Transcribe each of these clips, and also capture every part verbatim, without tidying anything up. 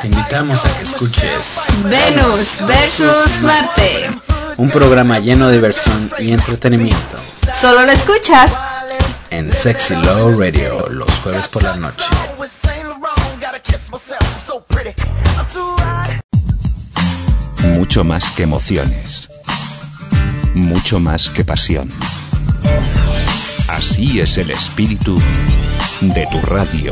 Te invitamos a que escuches Venus versus Marte, un programa lleno de diversión y entretenimiento. Solo lo escuchas en Sexy Love Radio los jueves por la noche. Mucho más que emociones, mucho más que pasión. Así es el espíritu de tu radio.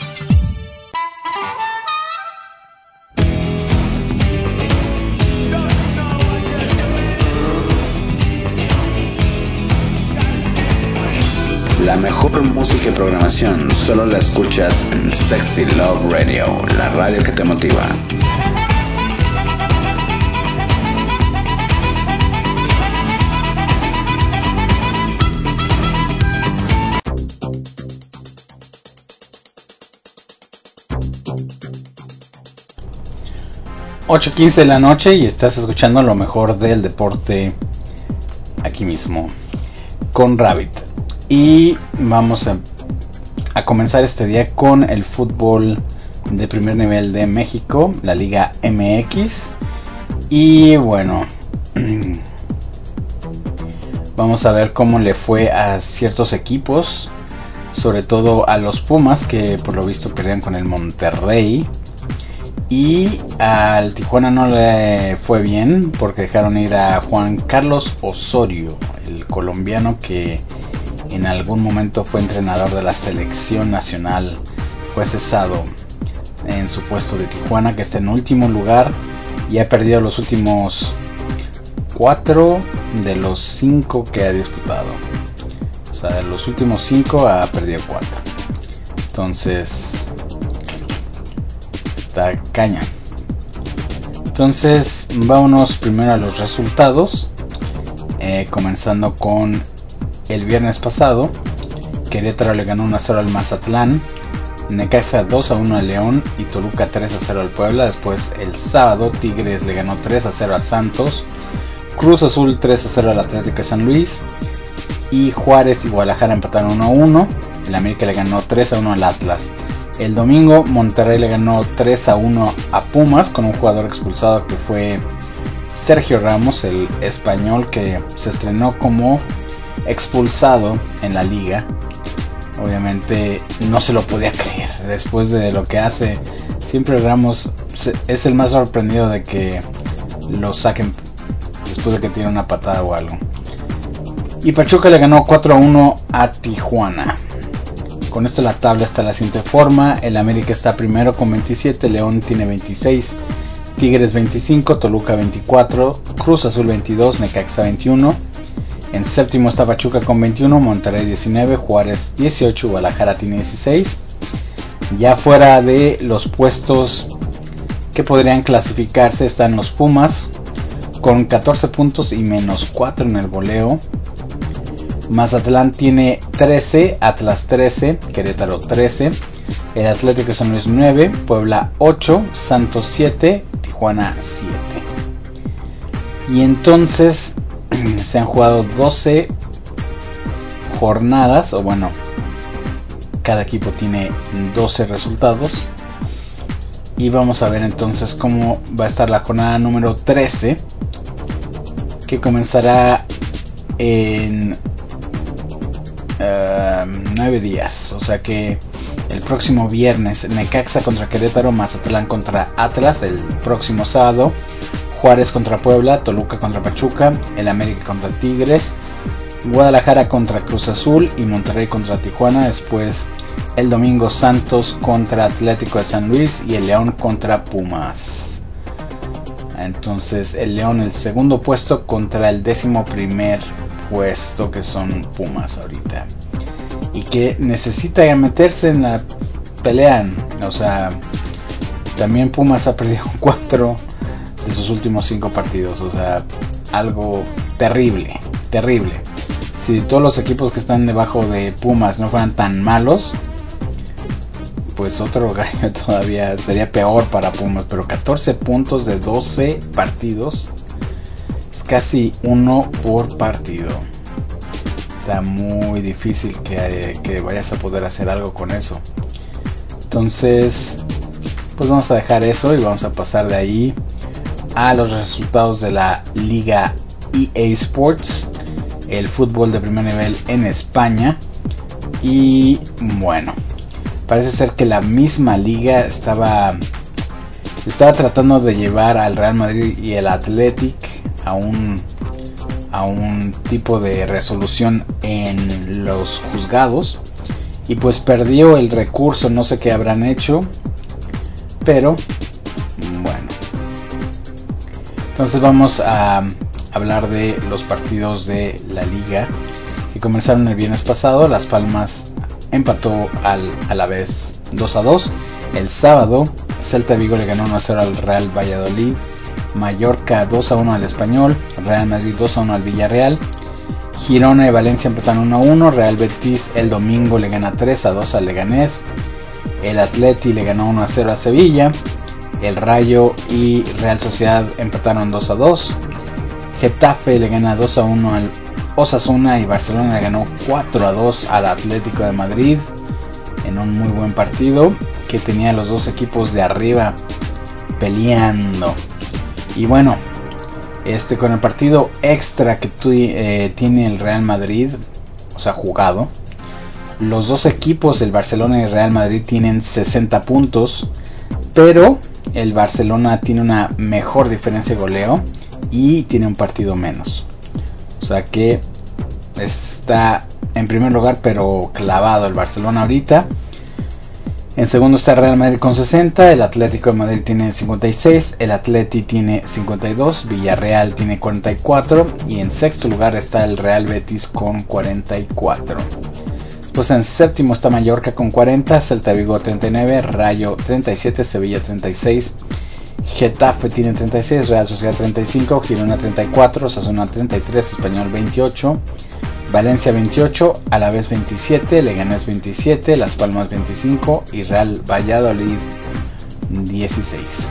La mejor música y programación solo la escuchas en Sexy Love Radio, la radio que te motiva. ocho quince de la noche y estás escuchando lo mejor del deporte aquí mismo con Rabbit. Y vamos a, a comenzar este día con el fútbol de primer nivel de México, la Liga M X. Y bueno, vamos a ver cómo le fue a ciertos equipos, sobre todo a los Pumas, que por lo visto perdieron con el Monterrey. Y al Tijuana no le fue bien porque dejaron ir a Juan Carlos Osorio, el colombiano que en algún momento fue entrenador de la selección nacional. Fue cesado en su puesto de Tijuana, que está en último lugar y ha perdido los últimos cuatro de los cinco que ha disputado. O sea, de los últimos cinco ha perdido cuatro. Entonces está caña. Entonces vámonos primero a los resultados, eh, comenzando con el viernes pasado. Querétaro le ganó uno a cero al Mazatlán, Necaxa dos a uno al León y Toluca tres a cero al Puebla. Después el sábado Tigres le ganó tres a cero a Santos, Cruz Azul tres a cero al Atlético de San Luis y Juárez y Guadalajara empataron uno a uno. El América le ganó tres a uno al Atlas. El domingo Monterrey le ganó tres a uno a Pumas con un jugador expulsado que fue Sergio Ramos, el español que se estrenó como expulsado en la liga. Obviamente no se lo podía creer después de lo que hace. Siempre Ramos es el más sorprendido de que lo saquen después de que tiene una patada o algo. Y Pachuca le ganó cuatro a uno a Tijuana. Con esto la tabla está en la siguiente forma. El América está primero con veintisiete, León tiene veintiséis, Tigres veinticinco, Toluca veinticuatro, Cruz Azul veintidós, Necaxa veintiuno. En séptimo está Pachuca con veintiuno, Monterrey diecinueve, Juárez dieciocho, Guadalajara tiene dieciséis. Ya fuera de los puestos que podrían clasificarse están los Pumas con catorce puntos y menos cuatro en el goleo. Mazatlán tiene trece, Atlas trece, Querétaro trece, el Atlético de San Luis nueve, Puebla ocho, Santos siete, Tijuana siete. Y entonces se han jugado doce jornadas, o bueno, cada equipo tiene doce resultados. Y vamos a ver entonces cómo va a estar la jornada número trece, que comenzará en Uh, nueve días, o sea que el próximo viernes Necaxa contra Querétaro, Mazatlán contra Atlas, el próximo sábado Juárez contra Puebla, Toluca contra Pachuca, el América contra Tigres, Guadalajara contra Cruz Azul y Monterrey contra Tijuana. Después el domingo Santos contra Atlético de San Luis y el León contra Pumas. Entonces el León el segundo puesto contra el décimo primer puesto, que son Pumas ahorita, y que necesita meterse en la pelea. O sea, también Pumas ha perdido cuatro de sus últimos cinco partidos. O sea, algo terrible, terrible. Si todos los equipos que están debajo de Pumas no fueran tan malos, pues otro gallo todavía sería peor para Pumas. Pero catorce puntos de doce partidos, casi uno por partido. Está muy difícil que, que vayas a poder hacer algo con eso. Entonces pues vamos a dejar eso y vamos a pasar de ahí a los resultados de la Liga E A Sports, el fútbol de primer nivel en España. Y bueno, parece ser que la misma liga estaba estaba tratando de llevar al Real Madrid y el Athletic a un a un tipo de resolución en los juzgados, y pues perdió el recurso. No sé qué habrán hecho, pero bueno. Entonces vamos a hablar de los partidos de la liga que comenzaron el viernes pasado. Las Palmas empató al Alavés dos a dos. El sábado Celta de Vigo le ganó uno a cero al Real Valladolid. Mallorca dos a uno al Español. Real Madrid dos a uno al Villarreal. Girona y Valencia empatan uno a uno. Real Betis el domingo le gana tres a dos al Leganés. El Atleti le ganó uno a cero a Sevilla. El Rayo y Real Sociedad empataron dos a dos. Getafe le gana dos a uno al Osasuna, y Barcelona le ganó cuatro a dos al Atlético de Madrid en un muy buen partido que tenía a los dos equipos de arriba peleando. Y bueno, este con el partido extra que tu, eh, tiene el Real Madrid, o sea, jugado, los dos equipos, el Barcelona y el Real Madrid, tienen sesenta puntos, pero el Barcelona tiene una mejor diferencia de goleo y tiene un partido menos. O sea que está en primer lugar, pero clavado el Barcelona ahorita. En segundo está el Real Madrid con sesenta, el Atlético de Madrid tiene cincuenta y seis, el Atleti tiene cincuenta y dos, Villarreal tiene cuarenta y cuatro, y en sexto lugar está el Real Betis con cuarenta y cuatro. Pues en séptimo está Mallorca con cuarenta, Celta de Vigo treinta y nueve, Rayo treinta y siete, Sevilla treinta y seis, Getafe tiene treinta y seis, Real Sociedad treinta y cinco, Girona treinta y cuatro, Osasuna treinta y tres, Español veintiocho, Valencia veintiocho, Alavés veintisiete, Leganés veintisiete, Las Palmas veinticinco y Real Valladolid dieciséis.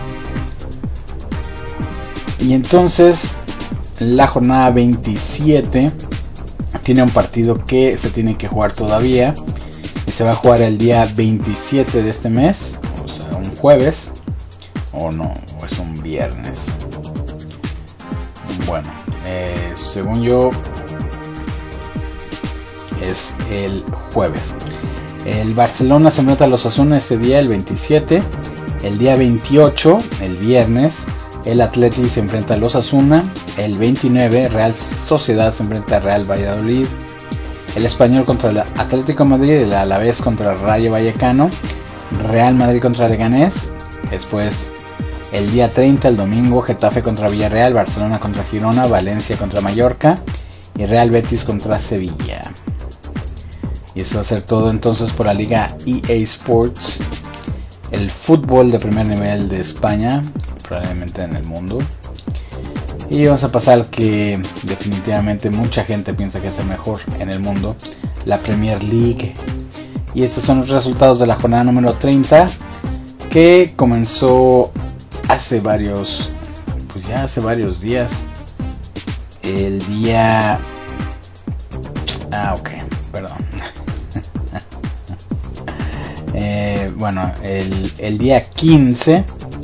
Y entonces la jornada veintisiete tiene un partido que se tiene que jugar todavía, y se va a jugar el día veintisiete de este mes, o sea, un jueves, o no, o es un viernes. Bueno, eh, según yo es el jueves. El Barcelona se enfrenta a los Osasuna ese día, el veintisiete. El día veintiocho, el viernes, el Atleti se enfrenta a los Osasuna. El veintinueve, Real Sociedad se enfrenta a Real Valladolid. El Español contra el Atlético de Madrid. El Alavés contra el Rayo Vallecano. Real Madrid contra Leganés. Después, el día treinta, el domingo, Getafe contra Villarreal, Barcelona contra Girona, Valencia contra Mallorca y Real Betis contra Sevilla. Y eso va a ser todo entonces por la Liga E A Sports, el fútbol de primer nivel de España, probablemente en el mundo. Y vamos a pasar al que definitivamente mucha gente piensa que es el mejor en el mundo, la Premier League. Y estos son los resultados de la jornada número treinta, que comenzó hace varios, pues ya hace varios días. El día... Ah, ok, perdón. eh, bueno, el, el día quince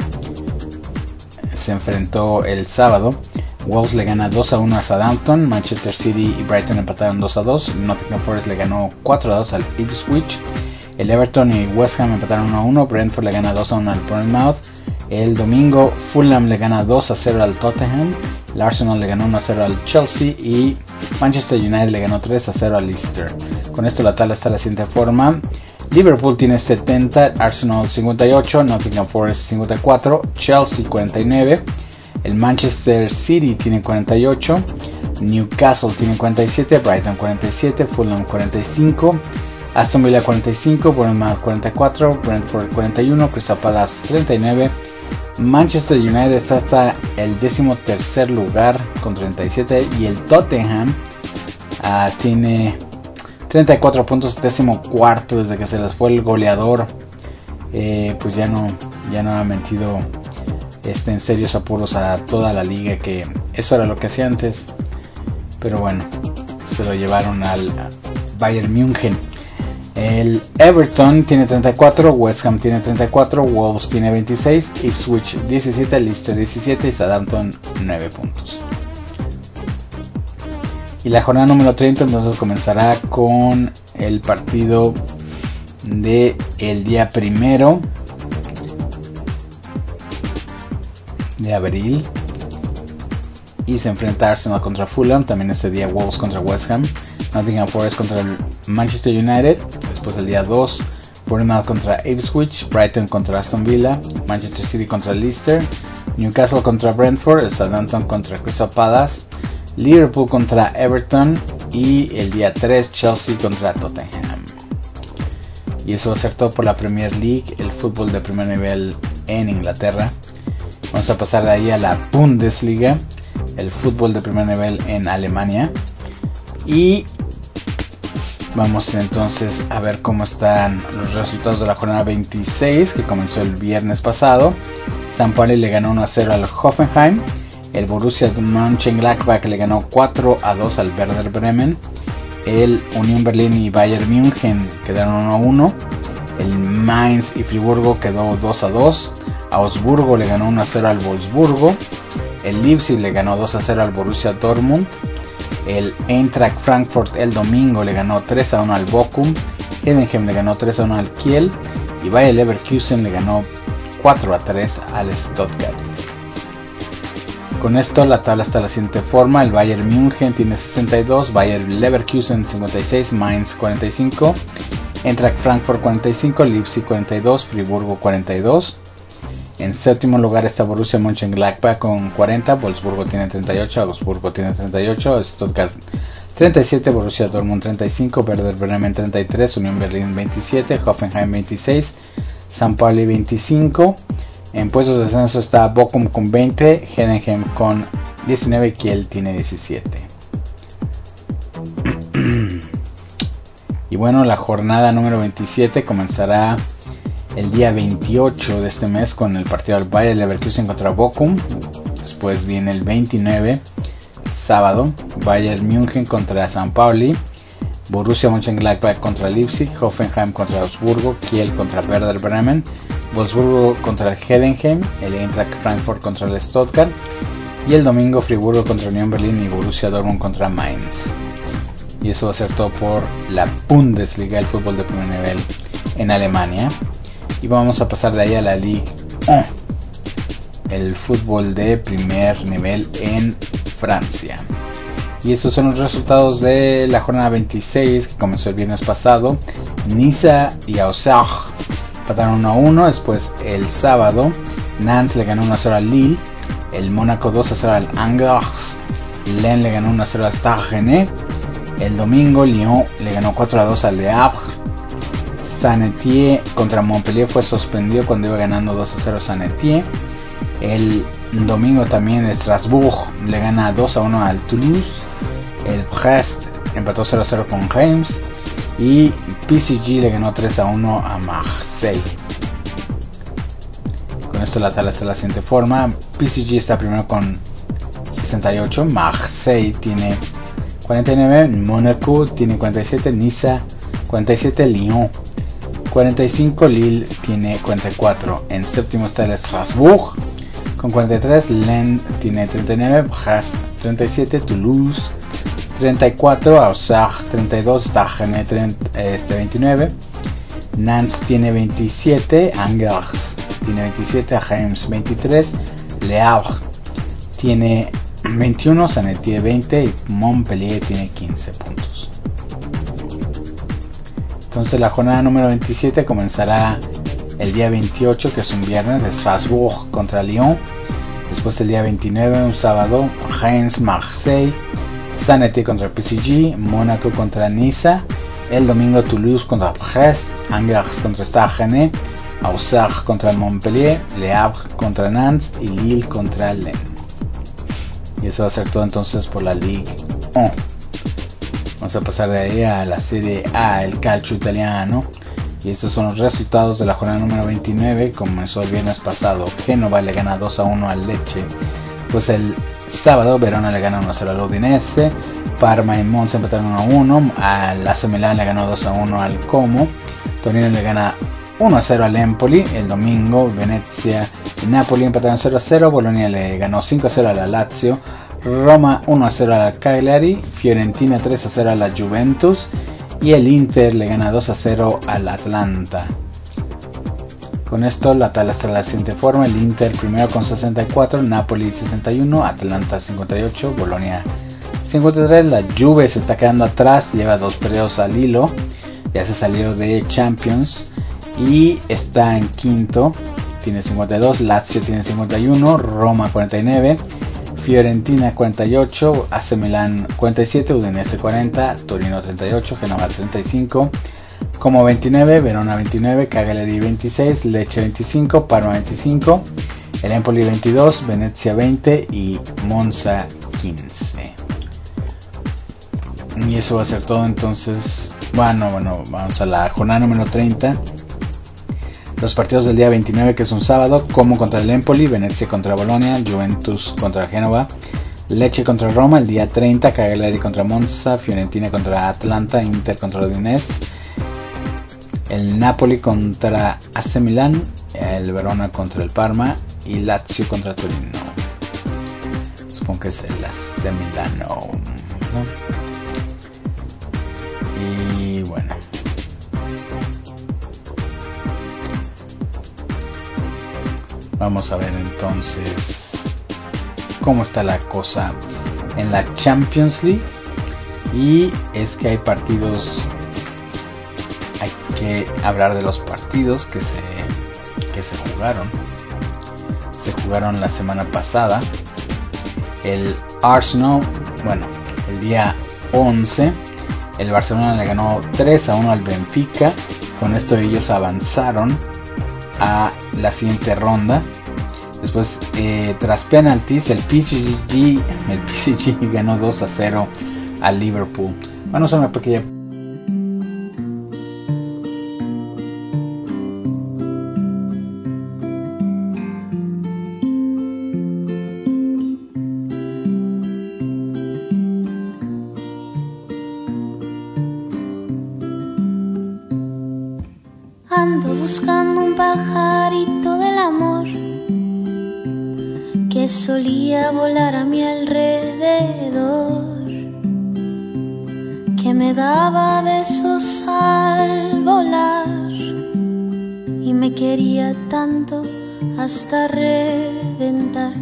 se enfrentó el sábado. Wolves le gana dos a uno a Southampton. Manchester City y Brighton empataron dos a dos. Nottingham Forest le ganó cuatro a dos al Ipswich. El Everton y West Ham empataron uno a uno. Brentford le gana dos a uno al Bournemouth. El domingo Fulham le gana dos a cero al Tottenham. El Arsenal le ganó uno a cero al Chelsea. Y Manchester United le ganó tres a cero al Leicester. Con esto la tabla está de la siguiente forma. Liverpool tiene setenta, Arsenal cincuenta y ocho, Nottingham Forest cincuenta y cuatro, Chelsea cuarenta y nueve. El Manchester City tiene cuarenta y ocho, Newcastle tiene cuarenta y siete, Brighton cuarenta y siete, Fulham cuarenta y cinco, Aston Villa cuarenta y cinco, Bournemouth cuarenta y cuatro, Brentford cuarenta y uno, Crystal Palace treinta y nueve. Manchester United está hasta el décimo tercer lugar con treinta y siete, y el Tottenham uh, tiene treinta y cuatro puntos, décimo cuarto desde que se les fue el goleador. Eh, pues ya no, ya no ha metido este, en serios apuros a toda la liga, que eso era lo que hacía antes, pero bueno, se lo llevaron al Bayern München. El Everton tiene treinta y cuatro, West Ham tiene treinta y cuatro, Wolves tiene veintiséis, Ipswich diecisiete, Leicester diecisiete y Southampton nueve puntos. Y la jornada número treinta entonces comenzará con el partido de el día primero de abril y se enfrenta Arsenal contra Fulham. También ese día Wolves contra West Ham, Nottingham Forest contra el Manchester United. Después el día dos, Bournemouth contra Ipswich, Brighton contra Aston Villa, Manchester City contra Leicester, Newcastle contra Brentford, Southampton contra Crystal Palace, Liverpool contra Everton y el día tres Chelsea contra Tottenham. Y eso va a ser todo por la Premier League, el fútbol de primer nivel en Inglaterra. Vamos a pasar de ahí a la Bundesliga, el fútbol de primer nivel en Alemania. Y vamos entonces a ver cómo están los resultados de la jornada veintiséis, que comenzó el viernes pasado. San Pauli le ganó uno a cero al Hoffenheim. El Borussia Mönchengladbach le ganó cuatro a dos al Werder Bremen. El Unión Berlín y Bayern München quedaron uno a uno. El Mainz y Friburgo quedó dos a dos. Augsburgo le ganó uno a cero al Wolfsburgo. El Leipzig le ganó dos a cero al Borussia Dortmund. El Eintracht Frankfurt el domingo le ganó tres a uno al Bochum. Heidenheim le ganó tres a uno al Kiel. Y Bayer Leverkusen le ganó cuatro a tres al Stuttgart. Con esto la tabla está de la siguiente forma. El Bayern München tiene sesenta y dos, Bayer Leverkusen cincuenta y seis, Mainz cuarenta y cinco, Eintracht Frankfurt cuarenta y cinco, Leipzig cuarenta y dos, Friburgo cuarenta y dos. En séptimo lugar está Borussia Mönchengladbach con cuarenta, Wolfsburgo tiene treinta y ocho, Augsburgo tiene treinta y ocho, Stuttgart treinta y siete, Borussia Dortmund treinta y cinco, Werder Bremen treinta y tres, Unión Berlín veintisiete, Hoffenheim veintiséis, San Pauli veinticinco. En puestos de descenso está Bochum con veinte, Heidenheim con diecinueve y Kiel tiene diecisiete. Y bueno, la jornada número veintisiete comenzará el día veintiocho de este mes con el partido del Bayer Leverkusen contra Bochum. Después viene el veintinueve, sábado, Bayern München contra San Pauli, Borussia Mönchengladbach contra Leipzig, Hoffenheim contra Augsburgo, Kiel contra Werder Bremen, Wolfsburgo contra el Heidenheim, el Eintracht Frankfurt contra el Stuttgart y el domingo Friburgo contra Unión Berlín y Borussia Dortmund contra Mainz. Y eso va a ser todo por la Bundesliga, el fútbol de primer nivel en Alemania. Y vamos a pasar de ahí a la Ligue uno, el fútbol de primer nivel en Francia. Y estos son los resultados de la jornada veintiséis que comenzó el viernes pasado. Niza y Auxerre empataron uno a uno. Después el sábado Nantes le ganó uno a cero al Lille. El Mónaco dos a cero al Angers. Lens le ganó uno a cero al Stade Rennais. El domingo Lyon le ganó cuatro a dos al Le Havre. Saint-Étienne contra Montpellier fue suspendido cuando iba ganando dos a cero a Saint-Étienne. El domingo también Strasbourg le gana dos a uno al Toulouse. El Brest empató cero a cero con Reims. Y P S G le ganó tres a uno a Marseille. Con esto la tabla está de la siguiente forma. P S G está primero con sesenta y ocho. Marseille tiene cuarenta y nueve. Mónaco tiene cuarenta y siete. Niza cuarenta y siete. Lyon cuarenta y cinco. Lille tiene cuarenta y cuatro. En séptimo está el Strasbourg con cuarenta y tres. Lens tiene treinta y nueve. Brest treinta y siete. Toulouse treinta y cuatro, Auxerre treinta y dos, Stade Rennais este, veintinueve, Nantes tiene veintisiete, Angers tiene veintisiete, Reims veintitrés, Le Havre tiene veintiuno, Saint-Étienne veinte y Montpellier tiene quince puntos. Entonces la jornada número veintisiete comenzará el día veintiocho, que es un viernes, de Strasbourg contra Lyon. Después el día veintinueve, un sábado, Reims, Marseille, Saint-Étienne contra P S G, Mónaco contra Niza, el domingo Toulouse contra Brest, Angers contra Stade Rennais, Auxerre contra Montpellier, Le Havre contra Nantes y Lille contra Lens. Y eso va a ser todo entonces por la Ligue uno. Vamos a pasar de ahí a la Serie A, el calcio italiano. Y estos son los resultados de la jornada número veintinueve. Comenzó el viernes pasado. Génova le gana dos a uno al Lecce. Pues el sábado Verona le gana uno a cero al Udinese, Parma y Monza empataron uno a uno, al A C Milan le ganó dos a uno al Como, Torino le gana uno a cero al Empoli. El domingo Venezia y Napoli empataron cero a cero, Bolonia le ganó cinco a cero a la Lazio, Roma uno a cero al Cagliari, Fiorentina tres a cero a la Juventus y el Inter le gana dos a cero al Atlanta. Con esto la tabla está de la siguiente forma: el Inter primero con sesenta y cuatro, Napoli sesenta y uno, Atlanta cincuenta y ocho, Bolonia cincuenta y tres. La Juve se está quedando atrás, lleva dos periodos al hilo, ya se salió de Champions y está en quinto, tiene cincuenta y dos, Lazio tiene cincuenta y uno, Roma cuarenta y nueve, Fiorentina cuarenta y ocho, A C Milan cuarenta y siete, Udinese cuarenta, Torino treinta y ocho, Genoa treinta y cinco, Como veintinueve, Verona veintinueve, Cagliari veintiséis, Lecce veinticinco, Parma veinticinco, el Empoli veintidós, Venezia veinte y Monza quince. Y eso va a ser todo. Entonces, bueno, bueno, vamos a la jornada número treinta. Los partidos del día veintinueve, que es un sábado: Como contra el Empoli, Venezia contra Bolonia, Juventus contra Génova, Lecce contra Roma. El día treinta, Cagliari contra Monza, Fiorentina contra Atlanta, Inter contra Udinese, el Napoli contra A C Milan, el Verona contra el Parma y Lazio contra Torino. Supongo que es el A C Milano, ¿no? Y bueno, vamos a ver entonces cómo está la cosa en la Champions League. Y es que hay partidos, hay que hablar de los partidos que se, que se jugaron. Se jugaron la semana pasada. El Arsenal, bueno, el día once, el Barcelona le ganó tres a uno al Benfica. Con esto ellos avanzaron a la siguiente ronda. Después, eh, tras penaltis, el P S G, el P S G ganó dos a cero al Liverpool. Vamos a una pequeña Ando buscando un pajarito del amor que solía volar a mi alrededor, que me daba besos al volar y me quería tanto hasta reventar.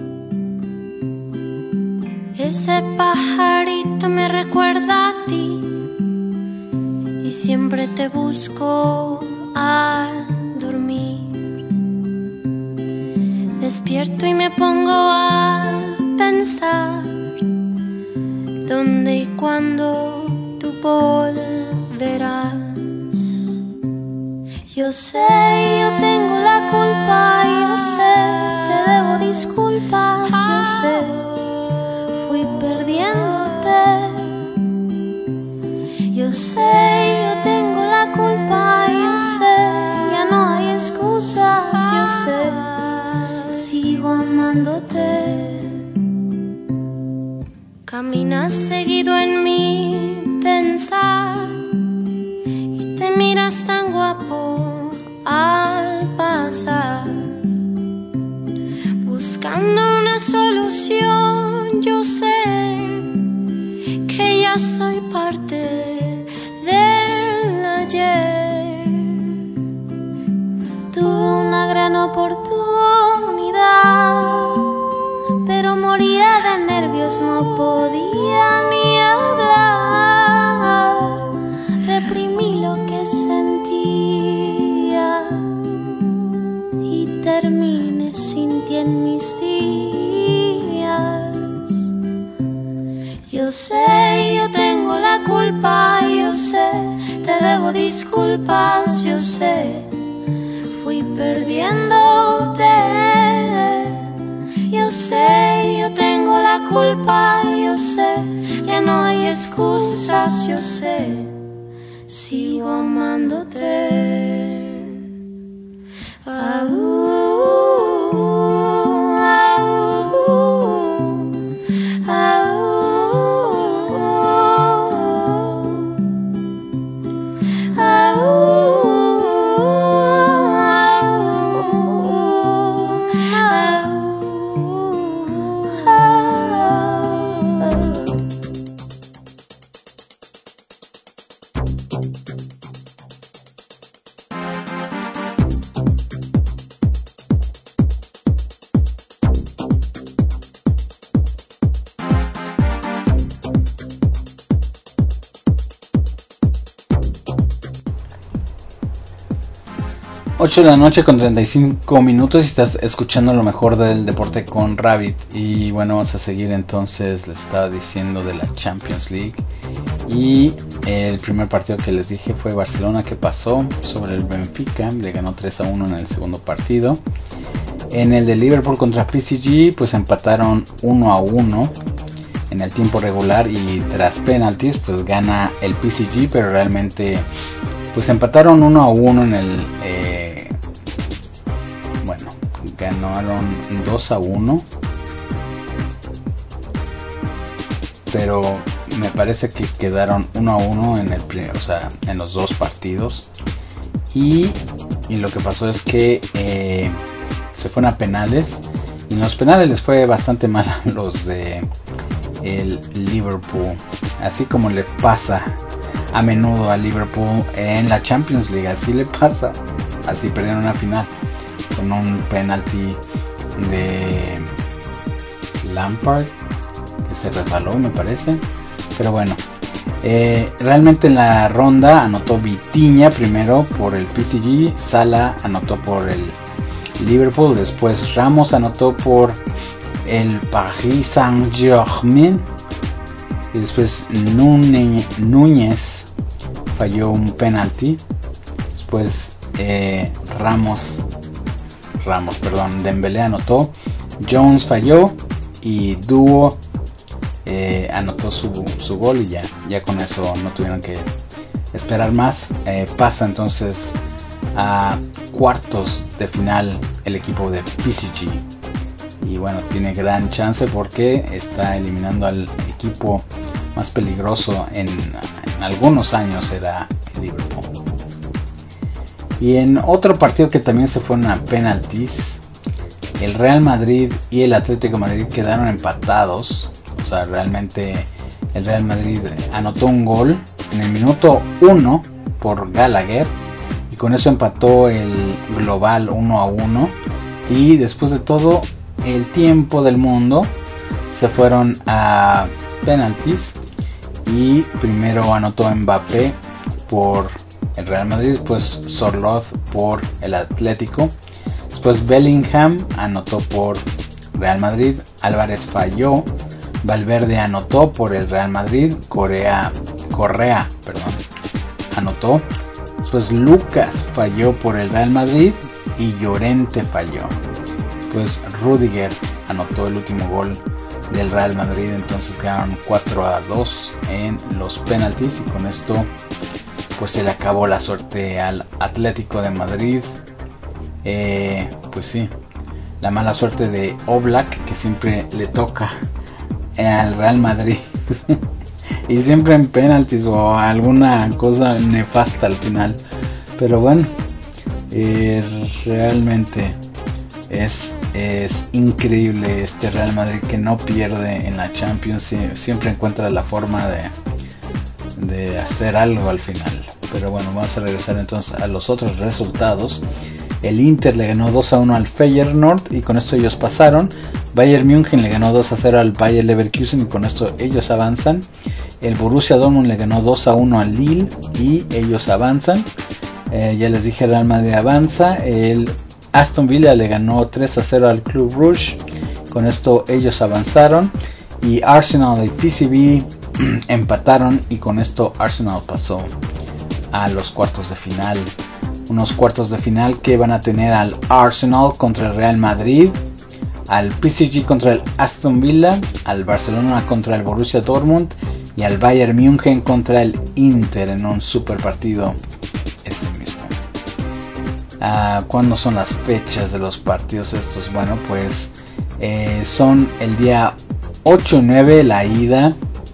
Ese pajarito me recuerda a ti y siempre te busco al dormir. Despierto y me pongo a pensar dónde y cuándo tú volverás. Yo sé, yo tengo la culpa, yo sé, te debo disculpas, yo sé, fui perdiéndote. Yo sé, yo tengo la culpa, yo sé, ya no hay excusas, yo sé, sigo amándote. Caminas seguido en mi pensar y te miras tan guapo al pasar, buscando una solución. Yo sé que ya soy parte del ayer. Tuve una gran oportunidad, pero moría de nervios, no podía ni hablar. Reprimí lo que sentía y terminé sin ti en mis días. Yo sé, yo tengo la culpa, yo sé, te debo disculpas, yo sé, fui perdiéndote. Yo sé, yo tengo la culpa, yo sé, ya no hay excusas, yo sé, sigo amándote. Ah, uh, ah, uh, ocho de la noche con treinta y cinco minutos y estás escuchando lo mejor del deporte con Rabbit. Y bueno, vamos a seguir entonces, les estaba diciendo de la Champions League. Y el primer partido que les dije fue Barcelona, que pasó sobre el Benfica, le ganó tres a uno en el segundo partido. En el de Liverpool contra P S G, pues empataron uno a uno en el tiempo regular y tras penaltis pues gana el P S G, pero realmente pues empataron uno a uno en el eh, bueno, ganaron dos a uno, pero me parece que quedaron uno a uno en el, o sea, en los dos partidos. Y, y lo que pasó es que eh, se fueron a penales. Y en los penales les fue bastante mal a los de el Liverpool. Así como le pasa a menudo a Liverpool en la Champions League. Así le pasa. Así perdieron una final con un penalti de Lampard, que se resbaló, me parece. Pero bueno, eh, realmente en la ronda anotó Vitinha primero por el P S G, Salah anotó por el Liverpool, después Ramos anotó por el Paris Saint-Germain y después Núñez falló un penalti. Después eh, Ramos, Ramos, perdón, Dembélé anotó, Jones falló y Dúo Eh, anotó su, su gol y ya, ya con eso no tuvieron que esperar más. Eh, pasa entonces a cuartos de final el equipo de P S G y bueno, tiene gran chance porque está eliminando al equipo más peligroso en, en algunos años, era Liverpool. Y en otro partido que también se fueron a penaltis, el Real Madrid y el Atlético de Madrid quedaron empatados. O sea, realmente el Real Madrid anotó un gol en el minuto uno por Gallagher y con eso empató el global uno a uno. Y después de todo el tiempo del mundo se fueron a penaltis y primero anotó Mbappé por el Real Madrid, después Sorloth por el Atlético, después Bellingham anotó por Real Madrid, Álvarez falló, Valverde anotó por el Real Madrid, Correa, Correa perdón, anotó, después Lucas falló por el Real Madrid y Llorente falló, después Rudiger anotó el último gol del Real Madrid, entonces quedaron cuatro a dos en los penaltis y con esto pues se le acabó la suerte al Atlético de Madrid. Eh, pues sí, la mala suerte de Oblak, que siempre le toca al Real Madrid y siempre en penaltis o alguna cosa nefasta al final, pero bueno, eh, realmente es, es increíble este Real Madrid que no pierde en la Champions, siempre encuentra la forma de, de hacer algo al final. Pero bueno, vamos a regresar entonces a los otros resultados. El Inter le ganó dos a uno al Feyenoord y con esto ellos pasaron. Bayern München le ganó dos a cero al Bayer Leverkusen y con esto ellos avanzan. El Borussia Dortmund le ganó dos a uno al Lille y ellos avanzan. Eh, ya les dije, Real Madrid avanza. El Aston Villa le ganó tres a cero al Club Brugge. Con esto ellos avanzaron. Y Arsenal y P S V empataron y con esto Arsenal pasó a los cuartos de final. Unos cuartos de final que van a tener al Arsenal contra el Real Madrid, al P S G contra el Aston Villa, al Barcelona contra el Borussia Dortmund y al Bayern München contra el Inter en un super partido ese mismo. Ah, ¿cuándo son las fechas de los partidos estos? Bueno, pues eh, son el día ocho y nueve la ida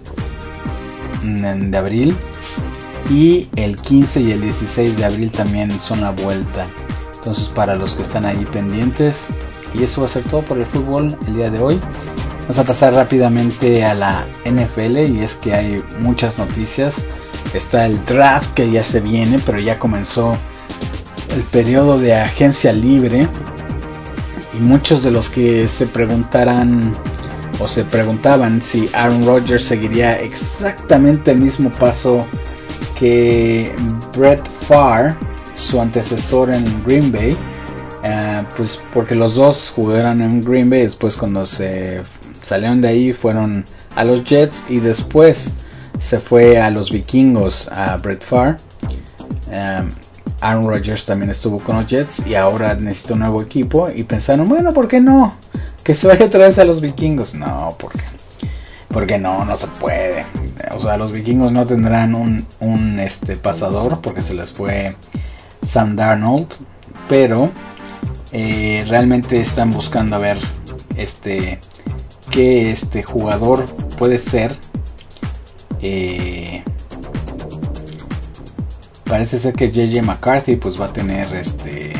de abril y el quince y el dieciséis de abril también son la vuelta. Entonces, para los que están ahí pendientes, y eso va a ser todo por el fútbol el día de hoy. Vamos a pasar rápidamente a la N F L y es que hay muchas noticias. Está el draft que ya se viene, pero ya comenzó el periodo de agencia libre y muchos de los que se preguntarán o se preguntaban si Aaron Rodgers seguiría exactamente el mismo paso que Brett Favre su antecesor en Green Bay, uh, pues porque los dos jugaron en Green Bay. Después cuando se salieron de ahí fueron a los Jets y después se fue a los Vikingos a Brett Favre. um, Aaron Rodgers también estuvo con los Jets y ahora necesita un nuevo equipo y pensaron, bueno, ¿por qué no? Que se vaya otra vez a los Vikingos. No, porque porque no, no se puede. O sea, los Vikingos no tendrán un, un este pasador porque se les fue Sam Darnold, pero eh, realmente están buscando a ver este qué este jugador puede ser. Eh, parece ser que J J McCarthy pues va a tener este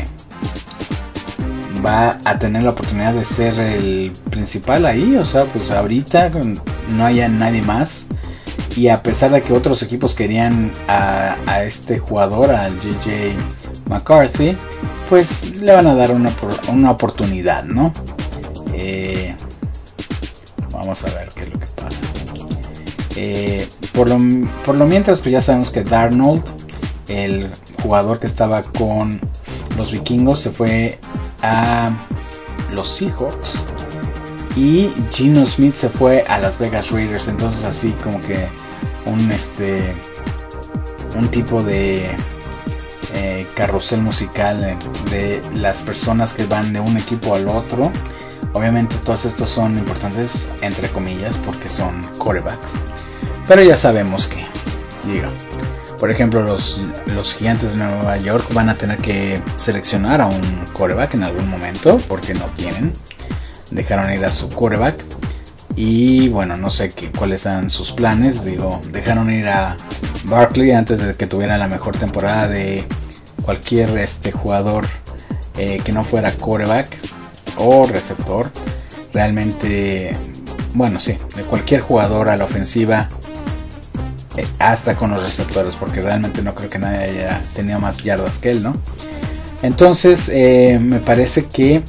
va a tener la oportunidad de ser el principal ahí. O sea, pues ahorita no haya nadie más, y a pesar de que otros equipos querían a, a este jugador, al J J McCarthy, pues le van a dar una, una oportunidad, ¿no? Eh, vamos a ver qué es lo que pasa. Eh, por, lo, por lo mientras, pues ya sabemos que Darnold, el jugador que estaba con los Vikingos, se fue a los Seahawks, y Geno Smith se fue a Las Vegas Raiders. Entonces así como que un este un tipo de eh, carrusel musical de las personas que van de un equipo al otro. Obviamente todos estos son importantes entre comillas porque son quarterbacks, pero ya sabemos que diga, por ejemplo, los, los Gigantes de Nueva York van a tener que seleccionar a un quarterback en algún momento porque no tienen. Dejaron ir a su quarterback. Y bueno, no sé qué, cuáles eran sus planes. Digo, dejaron ir a Barkley antes de que tuviera la mejor temporada de cualquier este jugador eh, que no fuera quarterback o receptor. Realmente, bueno, sí, de cualquier jugador a la ofensiva. Hasta con los receptores, porque realmente no creo que nadie haya tenido más yardas que él, ¿no? Entonces eh, me parece que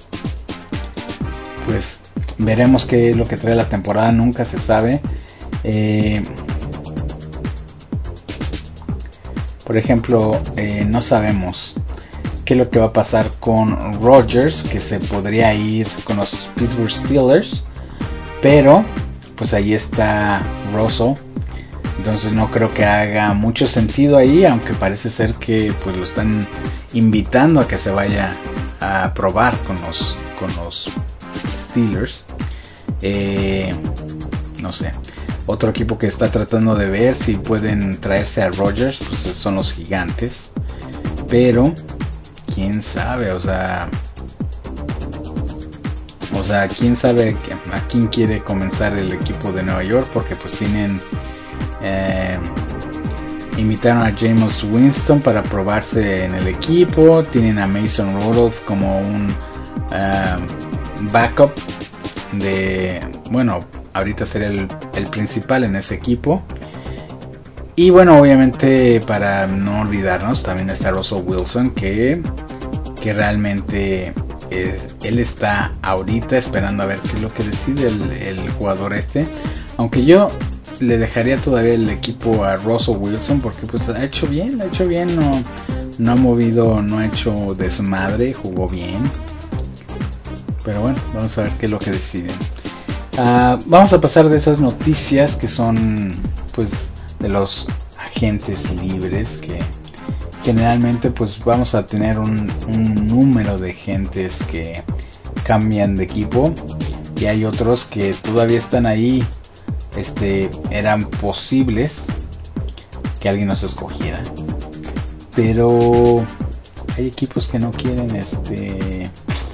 pues veremos qué es lo que trae la temporada. Nunca se sabe. eh, por ejemplo, eh, no sabemos qué es lo que va a pasar con Rodgers, que se podría ir con los Pittsburgh Steelers, pero pues ahí está Russell. Entonces no creo que haga mucho sentido ahí, aunque parece ser que pues lo están invitando a que se vaya a probar con los con los Steelers. Eh, no sé. Otro equipo que está tratando de ver si pueden traerse a Rodgers, pues son los Gigantes. Pero quién sabe, o sea, o sea, quién sabe a quién quiere comenzar el equipo de Nueva York, porque pues tienen Eh, invitaron a Jameis Winston para probarse en el equipo. Tienen a Mason Rudolph como un uh, backup de, bueno, ahorita sería el, el principal en ese equipo. Y bueno, obviamente para no olvidarnos también está Russell Wilson, que, que realmente es, él está ahorita esperando a ver qué es lo que decide el, el jugador este. Aunque yo le dejaría todavía el equipo a Russell Wilson, porque pues ha hecho bien, ha hecho bien, no, no ha movido, no ha hecho desmadre, jugó bien. Pero bueno, vamos a ver qué es lo que deciden. Uh, vamos a pasar de esas noticias que son pues de los agentes libres, que generalmente pues vamos a tener un, un número de agentes que cambian de equipo, y hay otros que todavía están ahí. Este, eran posibles que alguien nos escogiera, pero hay equipos que no quieren este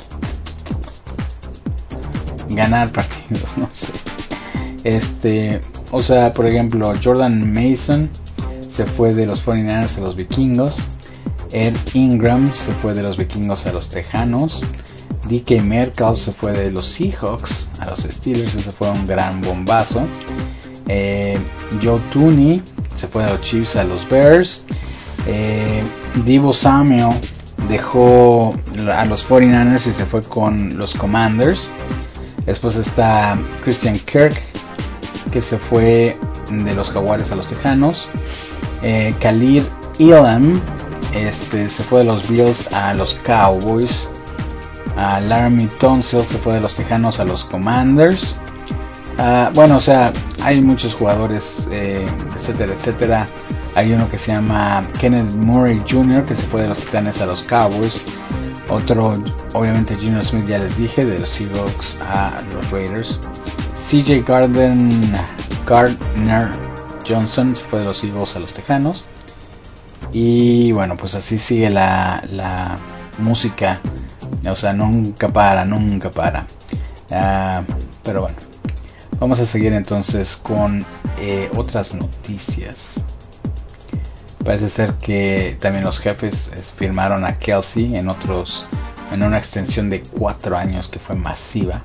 ganar partidos, no sé. Este, o sea, por ejemplo, Jordan Mason se fue de los cuarenta y nueve ers a los Vikingos. Ed Ingram se fue de los Vikingos a los Tejanos. D K Metcalf se fue de los Seahawks a los Steelers. Ese fue un gran bombazo. eh, Joe Thuney se fue de los Chiefs a los Bears. eh, Deebo Samuel dejó a los cuarenta y nueve ers y se fue con los Commanders. Después está Christian Kirk, que se fue de los Jaguares a los Tejanos. eh, Khalil Elam este, se fue de los Bills a los Cowboys. Uh, Laramie Tunsil se fue de los Tejanos a los Commanders. Uh, bueno, o sea, hay muchos jugadores, eh, etcétera, etcétera. Hay uno que se llama Kenneth Murray junior que se fue de los Titanes a los Cowboys. Otro, obviamente, Geno Smith, ya les dije, de los Seahawks a los Raiders. C J Gardner, Gardner Johnson se fue de los Eagles a los Tejanos. Y bueno, pues así sigue la, la música. O sea, nunca para, nunca para. Uh, pero bueno, vamos a seguir entonces con eh, otras noticias. Parece ser que también los Jefes firmaron a Kelsey en otros, en una extensión de cuatro años que fue masiva.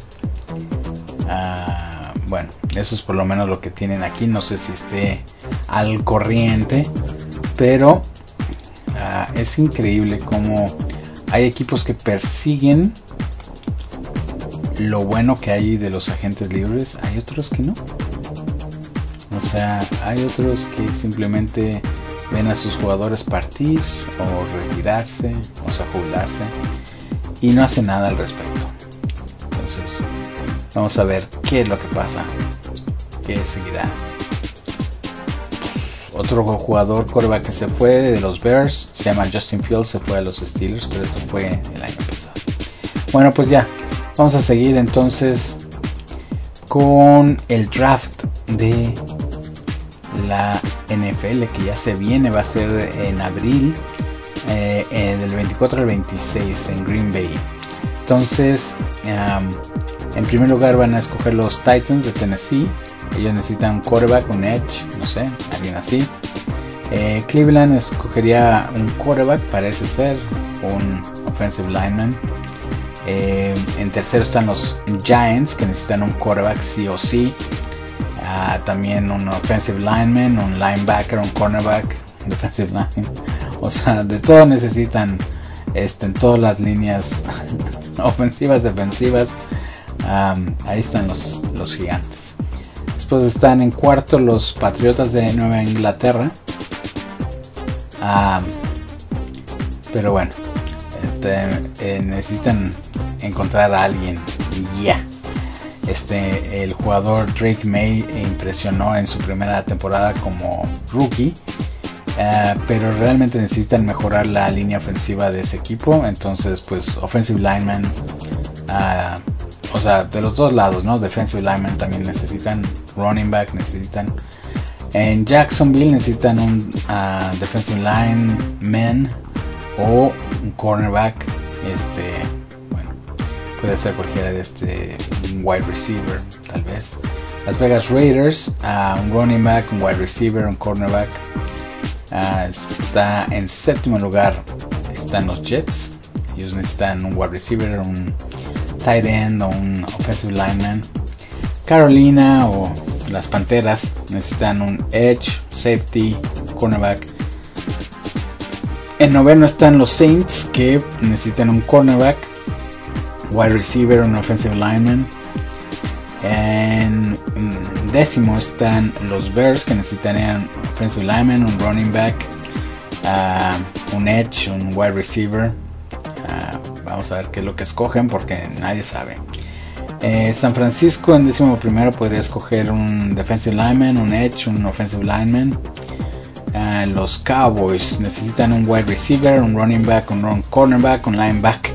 Uh, bueno, eso es por lo menos lo que tienen aquí. No sé si esté al corriente, pero uh, es increíble cómo hay equipos que persiguen lo bueno que hay de los agentes libres. Hay otros que no. O sea, hay otros que simplemente ven a sus jugadores partir o retirarse, o sea, jubilarse, y no hacen nada al respecto. Entonces, vamos a ver qué es lo que pasa, qué seguirá. Otro jugador quarterback que se fue de los Bears se llama Justin Fields, se fue a los Steelers, pero esto fue el año pasado. Bueno, pues ya, vamos a seguir entonces con el draft de la N F L que ya se viene. Va a ser en abril, eh, eh, del veinticuatro al veintiséis en Green Bay. Entonces, um, en primer lugar van a escoger los Titans de Tennessee. Ellos necesitan un quarterback, un edge, no sé, alguien así. eh, Cleveland escogería un quarterback, parece ser un offensive lineman. eh, en tercero están los Giants, que necesitan un quarterback sí o sí. Uh, también un offensive lineman, un linebacker, un cornerback, un defensive lineman. O sea, de todo necesitan, este, en todas las líneas ofensivas, defensivas. Um, ahí están los, los gigantes. Después están en cuarto los Patriotas de Nueva Inglaterra. Um, pero bueno, este, eh, necesitan encontrar a alguien ya. Yeah. Este, el jugador Drake May impresionó en su primera temporada como rookie, uh, pero realmente necesitan mejorar la línea ofensiva de ese equipo. Entonces, pues, offensive lineman, uh, o sea, de los dos lados, ¿no? Defensive lineman también necesitan, running back necesitan. En Jacksonville necesitan un uh, defensive lineman o un cornerback. Este, bueno, puede ser cualquiera de este, un wide receiver, tal vez. Las Vegas Raiders, uh, un running back, un wide receiver, un cornerback. Uh, está en séptimo lugar, están los Jets. Ellos necesitan un wide receiver, un tight end o un offensive lineman. Carolina o las Panteras necesitan un edge, safety, cornerback. En noveno están los Saints, que necesitan un cornerback, wide receiver, un offensive lineman. En décimo están los Bears, que necesitan un offensive lineman, un running back, uh, un edge, un wide receiver. Uh, vamos a ver qué es lo que escogen, porque nadie sabe. Eh, San Francisco en décimo primero podría escoger un defensive lineman, un edge, un offensive lineman. Uh, los Cowboys necesitan un wide receiver, un running back, un run cornerback, un linebacker.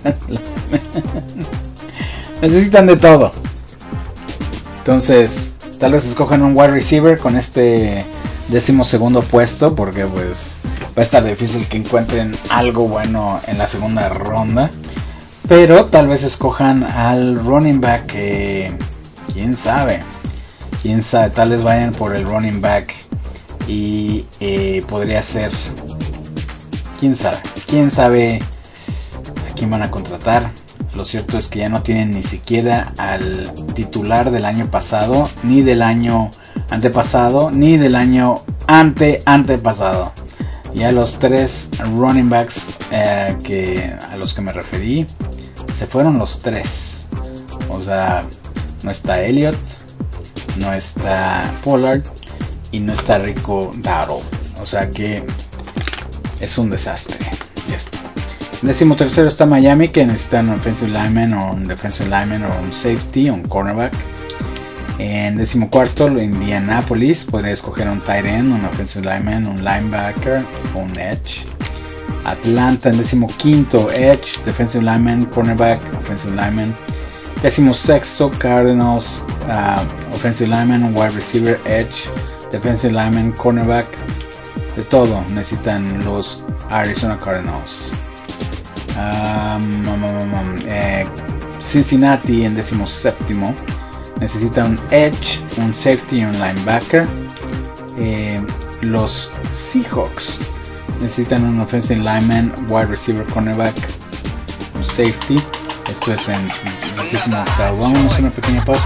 Necesitan de todo. Entonces, tal vez escojan un wide receiver con este décimo segundo puesto, porque pues va a estar difícil que encuentren algo bueno en la segunda ronda. Pero tal vez escojan al running back, que quién sabe, quién sabe, tal vez vayan por el running back y eh, podría ser, quién sabe, quién sabe a quién van a contratar. Lo cierto es que ya no tienen ni siquiera al titular del año pasado, ni del año antepasado, ni del año ante antepasado. Ya los tres running backs eh, que a los que me referí se fueron los tres. O sea, no está Elliott, no está Pollard y no está Rico Dowdle. O sea que es un desastre esto. En décimo tercero está Miami, que necesitan un offensive lineman o un defensive lineman o un safety o un cornerback. En décimo cuarto, Indianapolis, podría escoger un tight end, un offensive lineman, un linebacker o un edge. Atlanta en décimo quinto, edge, defensive lineman, cornerback, offensive lineman. Décimo sexto, Cardinals, uh, offensive lineman, wide receiver, edge, defensive lineman, cornerback. De todo necesitan los Arizona Cardinals. Um, um, um, um, eh, Cincinnati en décimo séptimo necesita un edge, un safety y un linebacker. Eh, los Seahawks necesitan un offensive lineman, wide receiver, cornerback, un safety. Esto es en décimo octavo. Vamos a una pequeña pausa.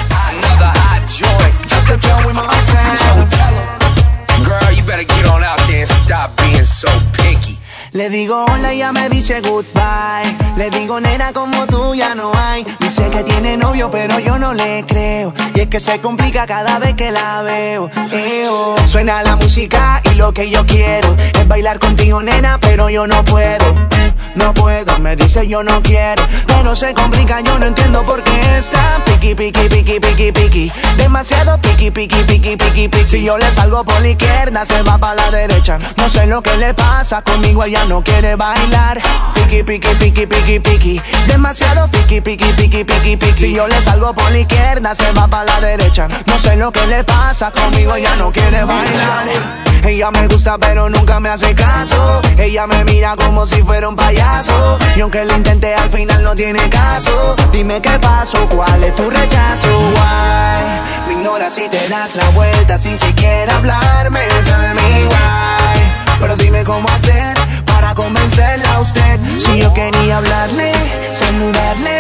Girl, you better get on out there and stop being so picky. Le digo hola y ya me dice goodbye. Le digo nena como tú ya no hay. Dice que tiene novio pero yo no le creo. Y es que se complica cada vez que la veo. Eo. Suena la música y lo que yo quiero es bailar contigo nena pero yo no puedo. No puedo, me dice yo no quiero. Pero se complica, yo no entiendo por qué está piqui, piqui, piqui, piqui, piqui. Demasiado piqui, piqui, piqui, piqui, piqui. Si yo le salgo por la izquierda, se va para la derecha. No sé lo que le pasa, conmigo ella no quiere bailar. Piqui, piqui, piqui, piqui, piqui. Demasiado piqui, piqui, piqui, piqui, piqui. Si yo le salgo por la izquierda, se va para la derecha. No sé lo que le pasa, conmigo ella no quiere bailar. Ella me gusta pero nunca me hace caso. Ella me mira como si fuera un payaso. Y aunque lo intenté al final no tiene caso. Dime qué pasó, cuál es tu rechazo. Why? Me ignoras y te das la vuelta sin siquiera hablarme. Tell me why. Pero dime cómo hacer para convencerla a usted. Si yo quería hablarle, saludarle,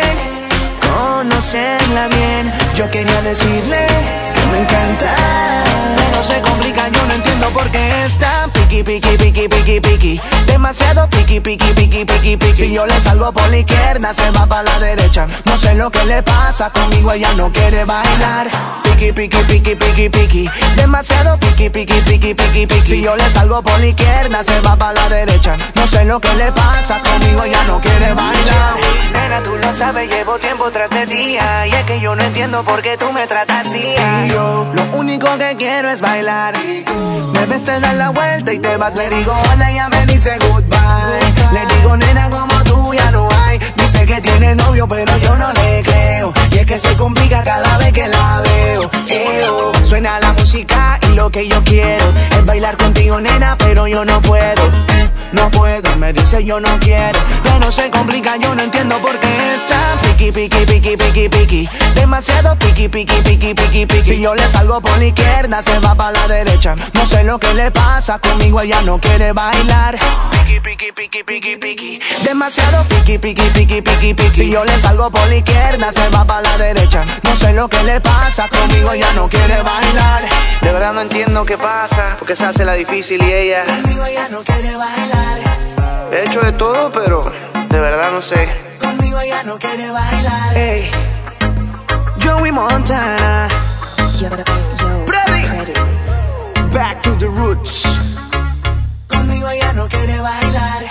conocerla bien. Yo quería decirle que me encanta. No se complica, yo no entiendo por qué está piqui, piqui, piqui, piqui, piqui. Demasiado piqui, piqui, piqui, piqui, piqui. Si yo le salgo por la izquierda, se va para la derecha. No sé lo que le pasa, conmigo ella no quiere bailar. Piqui, piqui, piqui, piqui, piqui. Demasiado piqui, piqui, piqui, piqui, piqui. Si yo le salgo por la izquierda, se va para la derecha. No sé lo que le pasa, conmigo ella no quiere bailar. Nena, tú lo sabes, llevo tiempo tras de ti. Y es que yo no entiendo por qué tú me tratas así. Y yo, lo único que quiero es bailar. Me ves, te das la vuelta y te vas. Le digo hola y ya me dice goodbye. Le digo nena como tú ya no hay. Dice que tiene novio pero yo no le creo. Y es que se complica cada vez que la veo. Eo. Suena la música y lo que yo quiero es bailar contigo nena pero yo no puedo. No puedo, me dice yo no quiero. Pero se complica, yo no entiendo por qué está piqui, piqui, piqui, piqui, piqui. Demasiado piqui, piqui, piqui, piqui, piqui. Si yo le salgo por la izquierda, se va para la derecha. No sé lo que le pasa, conmigo ella no quiere bailar. Piqui, piqui, piqui, piqui, piqui. Demasiado piqui, piqui, piqui, piqui, piqui. Si yo le salgo por la izquierda, se va para la derecha. No sé lo que le pasa, conmigo ella no quiere bailar. De verdad no entiendo qué pasa, porque se hace la difícil y ella conmigo ella no quiere bailar. He hecho de todo, pero de verdad no sé. Conmigo ella no quiere bailar. Hey, Joey Montana. Yo, yo, Freddy. Freddy. Back to the roots. Conmigo ella no quiere bailar.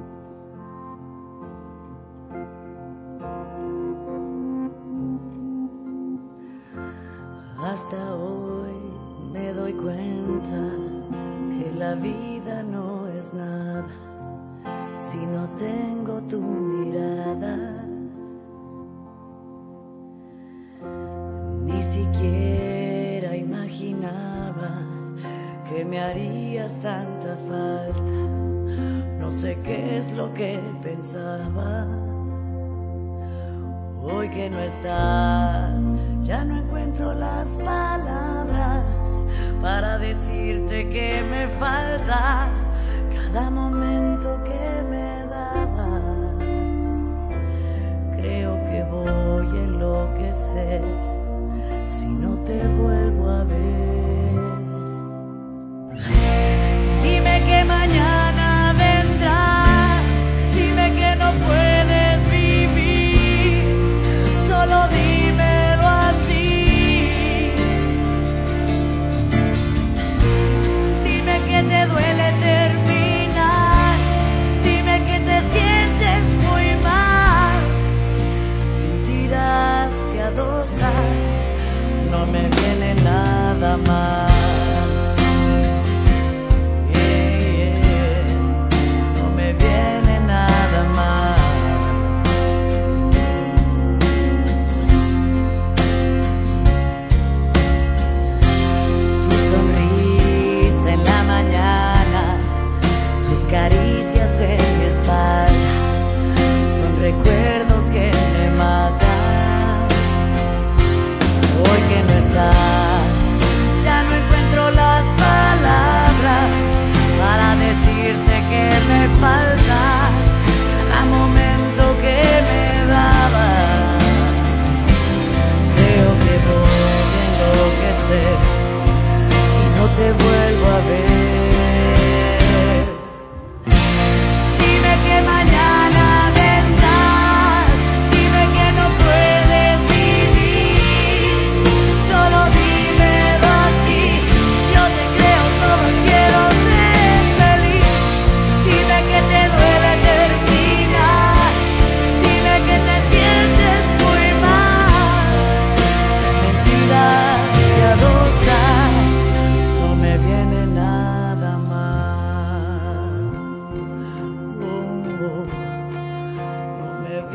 Hasta hoy me doy cuenta que la vida no es nada si no tengo tu mirada. Ni siquiera imaginaba que me harías tanta falta. No sé qué es lo que pensaba. Hoy que no estás, ya no encuentro las palabras para decirte que me falta cada momento que me dabas. Creo que voy a enloquecer si no te vuelvo a ver. Dime que mañana vendrás, dime que no puedes vivir, solo dímelo así. Dime que te duele terminar,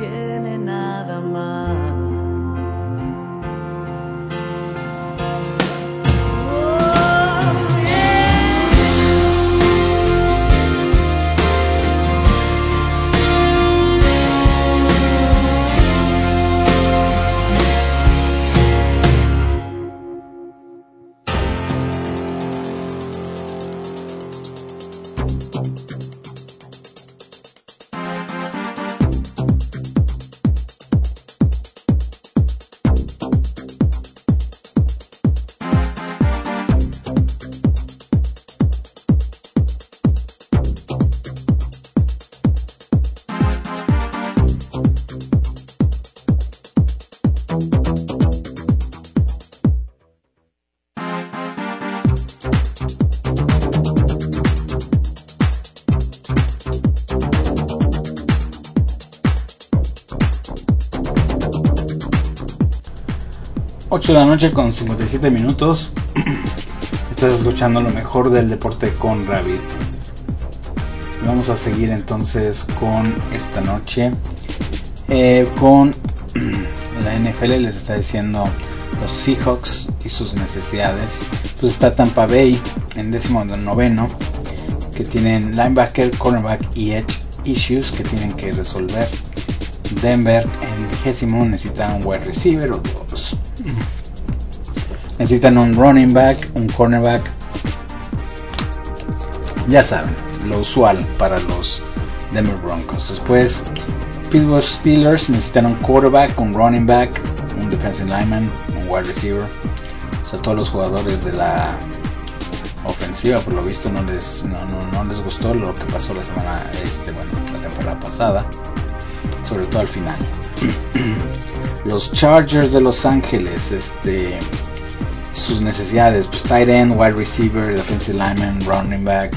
tiene nada más. ocho de la noche con cincuenta y siete minutos. Estás escuchando lo mejor del deporte con Rabbit. Vamos a seguir entonces con esta noche eh, con la N F L. Les está diciendo los Seahawks y sus necesidades. Pues está Tampa Bay en décimo noveno, que tienen linebacker, cornerback y edge issues que tienen que resolver. Denver en vigésimo necesita un wide receiver o dos. Necesitan un running back, un cornerback. Ya saben, lo usual para los Denver Broncos. Después, Pittsburgh Steelers necesitan un quarterback, un running back, un defensive lineman, un wide receiver. O sea, todos los jugadores de la ofensiva, por lo visto, no les, no, no, no les gustó lo que pasó la semana, este, bueno, la temporada pasada. Sobre todo al final. Los Chargers de Los Ángeles, este, sus necesidades, pues tight end, wide receiver, defensive lineman, running back.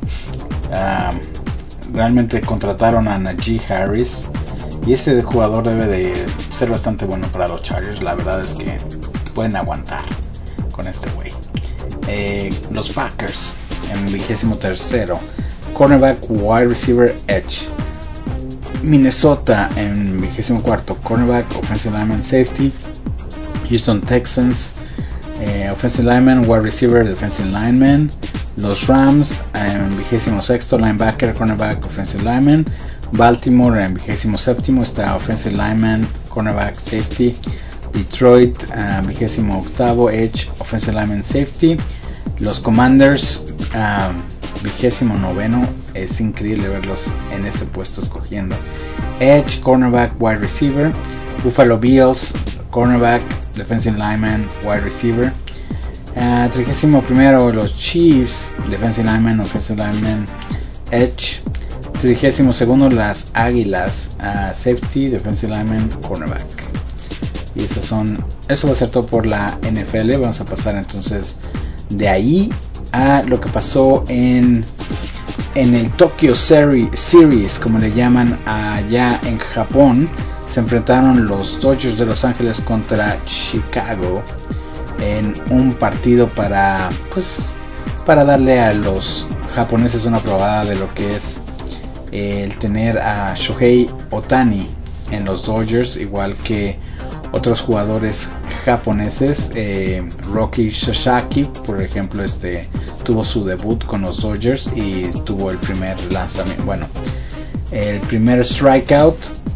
Um, realmente contrataron a Najee Harris y ese jugador debe de ser bastante bueno para los Chargers. La verdad es que pueden aguantar con este güey. Eh, los Packers en vigésimo tercero, cornerback, wide receiver, edge. Minnesota en vigésimo cuarto, cornerback, offensive lineman, safety. Houston Texans, eh, offensive lineman, wide receiver, defensive lineman. Los Rams en vigésimo sexto, linebacker, cornerback, offensive lineman. Baltimore en vigésimo séptimo está offensive lineman, cornerback, safety. Detroit en uh, vigésimo octavo, edge, offensive lineman, safety. Los Commanders um, vigésimo noveno, es increíble verlos en ese puesto escogiendo edge, cornerback, wide receiver. Buffalo Bills, cornerback, defensive lineman, wide receiver. Uh, trigésimo primero, los Chiefs, defensive lineman, offensive lineman, edge. Trigésimo segundo, las Águilas, uh, safety, defensive lineman, cornerback. Y esas son, eso va a ser todo por la N F L. Vamos a pasar entonces de ahí a lo que pasó en en el Tokyo Series, como le llaman allá en Japón. Se enfrentaron los Dodgers de Los Ángeles contra Chicago en un partido para, pues, para darle a los japoneses una probada de lo que es el tener a Shohei Ohtani en los Dodgers, igual que otros jugadores japoneses. eh, Roki Sasaki, por ejemplo, este tuvo su debut con los Dodgers y tuvo el primer lanzamiento, bueno, el primer strikeout,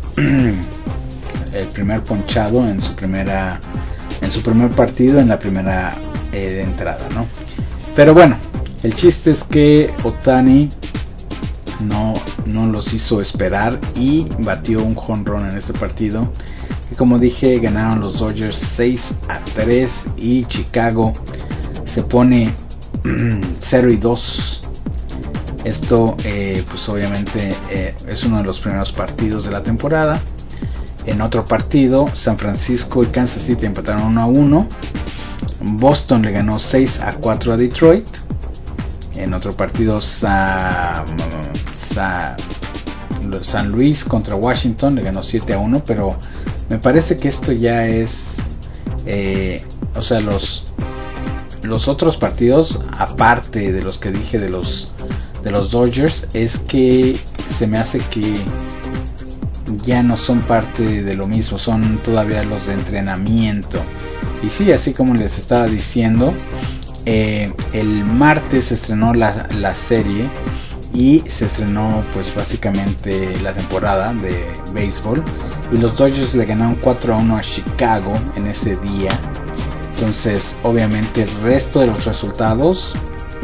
el primer ponchado en su primera, en su primer partido, en la primera eh, entrada, ¿no? Pero bueno, el chiste es que Ohtani no, no los hizo esperar y batió un home run en este partido. Y como dije, ganaron los Dodgers seis a tres y Chicago se pone cero y dos. Esto eh, pues obviamente eh, es uno de los primeros partidos de la temporada. En otro partido, San Francisco y Kansas City empataron uno a uno. Boston le ganó seis a cuatro a Detroit. En otro partido, Sa, Sa, San Luis contra Washington le ganó siete a uno, pero me parece que esto ya es eh, o sea, los los otros partidos, aparte de los que dije de los de los Dodgers, es que se me hace que ya no son parte de lo mismo, son todavía los de entrenamiento. Y sí, así como les estaba diciendo, eh, el martes se estrenó la, la serie y se estrenó pues básicamente la temporada de béisbol, y los Dodgers le ganaron cuatro a uno a Chicago en ese día. Entonces obviamente el resto de los resultados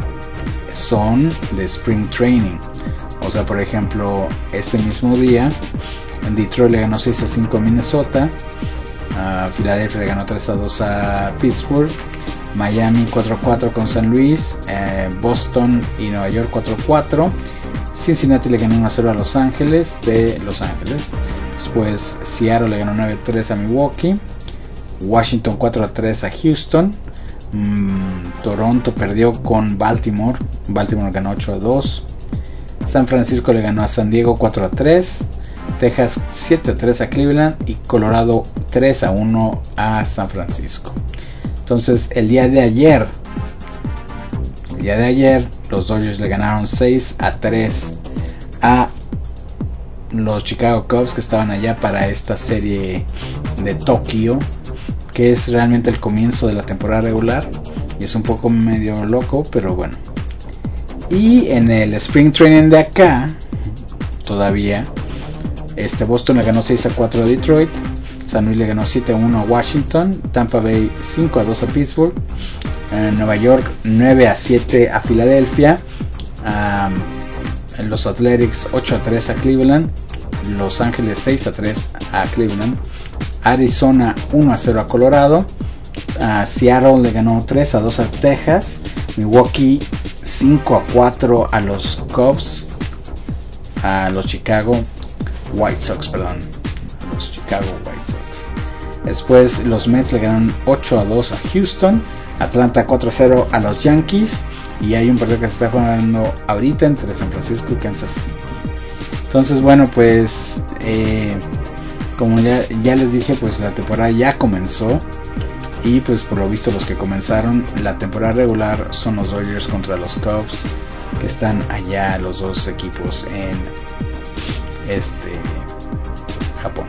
son de Spring Training. O sea, por ejemplo, ese mismo día Detroit le ganó seis a cinco a Minnesota, uh, Philadelphia le ganó tres a dos a Pittsburgh, Miami cuatro a cuatro con San Luis, eh, Boston y Nueva York cuatro a cuatro, Cincinnati le ganó uno a cero a Los Ángeles de Los Ángeles. Después Seattle le ganó nueve a tres a Milwaukee, Washington cuatro a tres a Houston, mm, Toronto perdió con Baltimore, Baltimore ganó ocho a dos, San Francisco le ganó a San Diego cuatro a tres, Texas siete a tres a Cleveland y Colorado tres a uno a San Francisco. Entonces el día de ayer, el día de ayer los Dodgers le ganaron seis a tres a los Chicago Cubs, que estaban allá para esta serie de Tokio, que es realmente el comienzo de la temporada regular y es un poco medio loco, pero bueno. Y en el Spring Training de acá todavía, este Boston le ganó seis a cuatro a Detroit, San Luis le ganó siete a uno a Washington, Tampa Bay cinco a dos a Pittsburgh, eh, Nueva York nueve a siete a Filadelfia, um, los Athletics ocho a tres a Cleveland, Los Ángeles seis a tres a Cleveland, Arizona uno a cero a Colorado, uh, Seattle le ganó tres a dos a Texas, Milwaukee cinco a cuatro a los Cubs, a los Chicago White Sox, perdón, los Chicago White Sox. Después los Mets le ganaron ocho a dos a Houston, Atlanta cuatro a cero a los Yankees, y hay un partido que se está jugando ahorita entre San Francisco y Kansas City. Entonces bueno, pues eh, como ya, ya les dije, pues la temporada ya comenzó, y pues por lo visto los que comenzaron la temporada regular son los Dodgers contra los Cubs, que están allá los dos equipos en este Japón.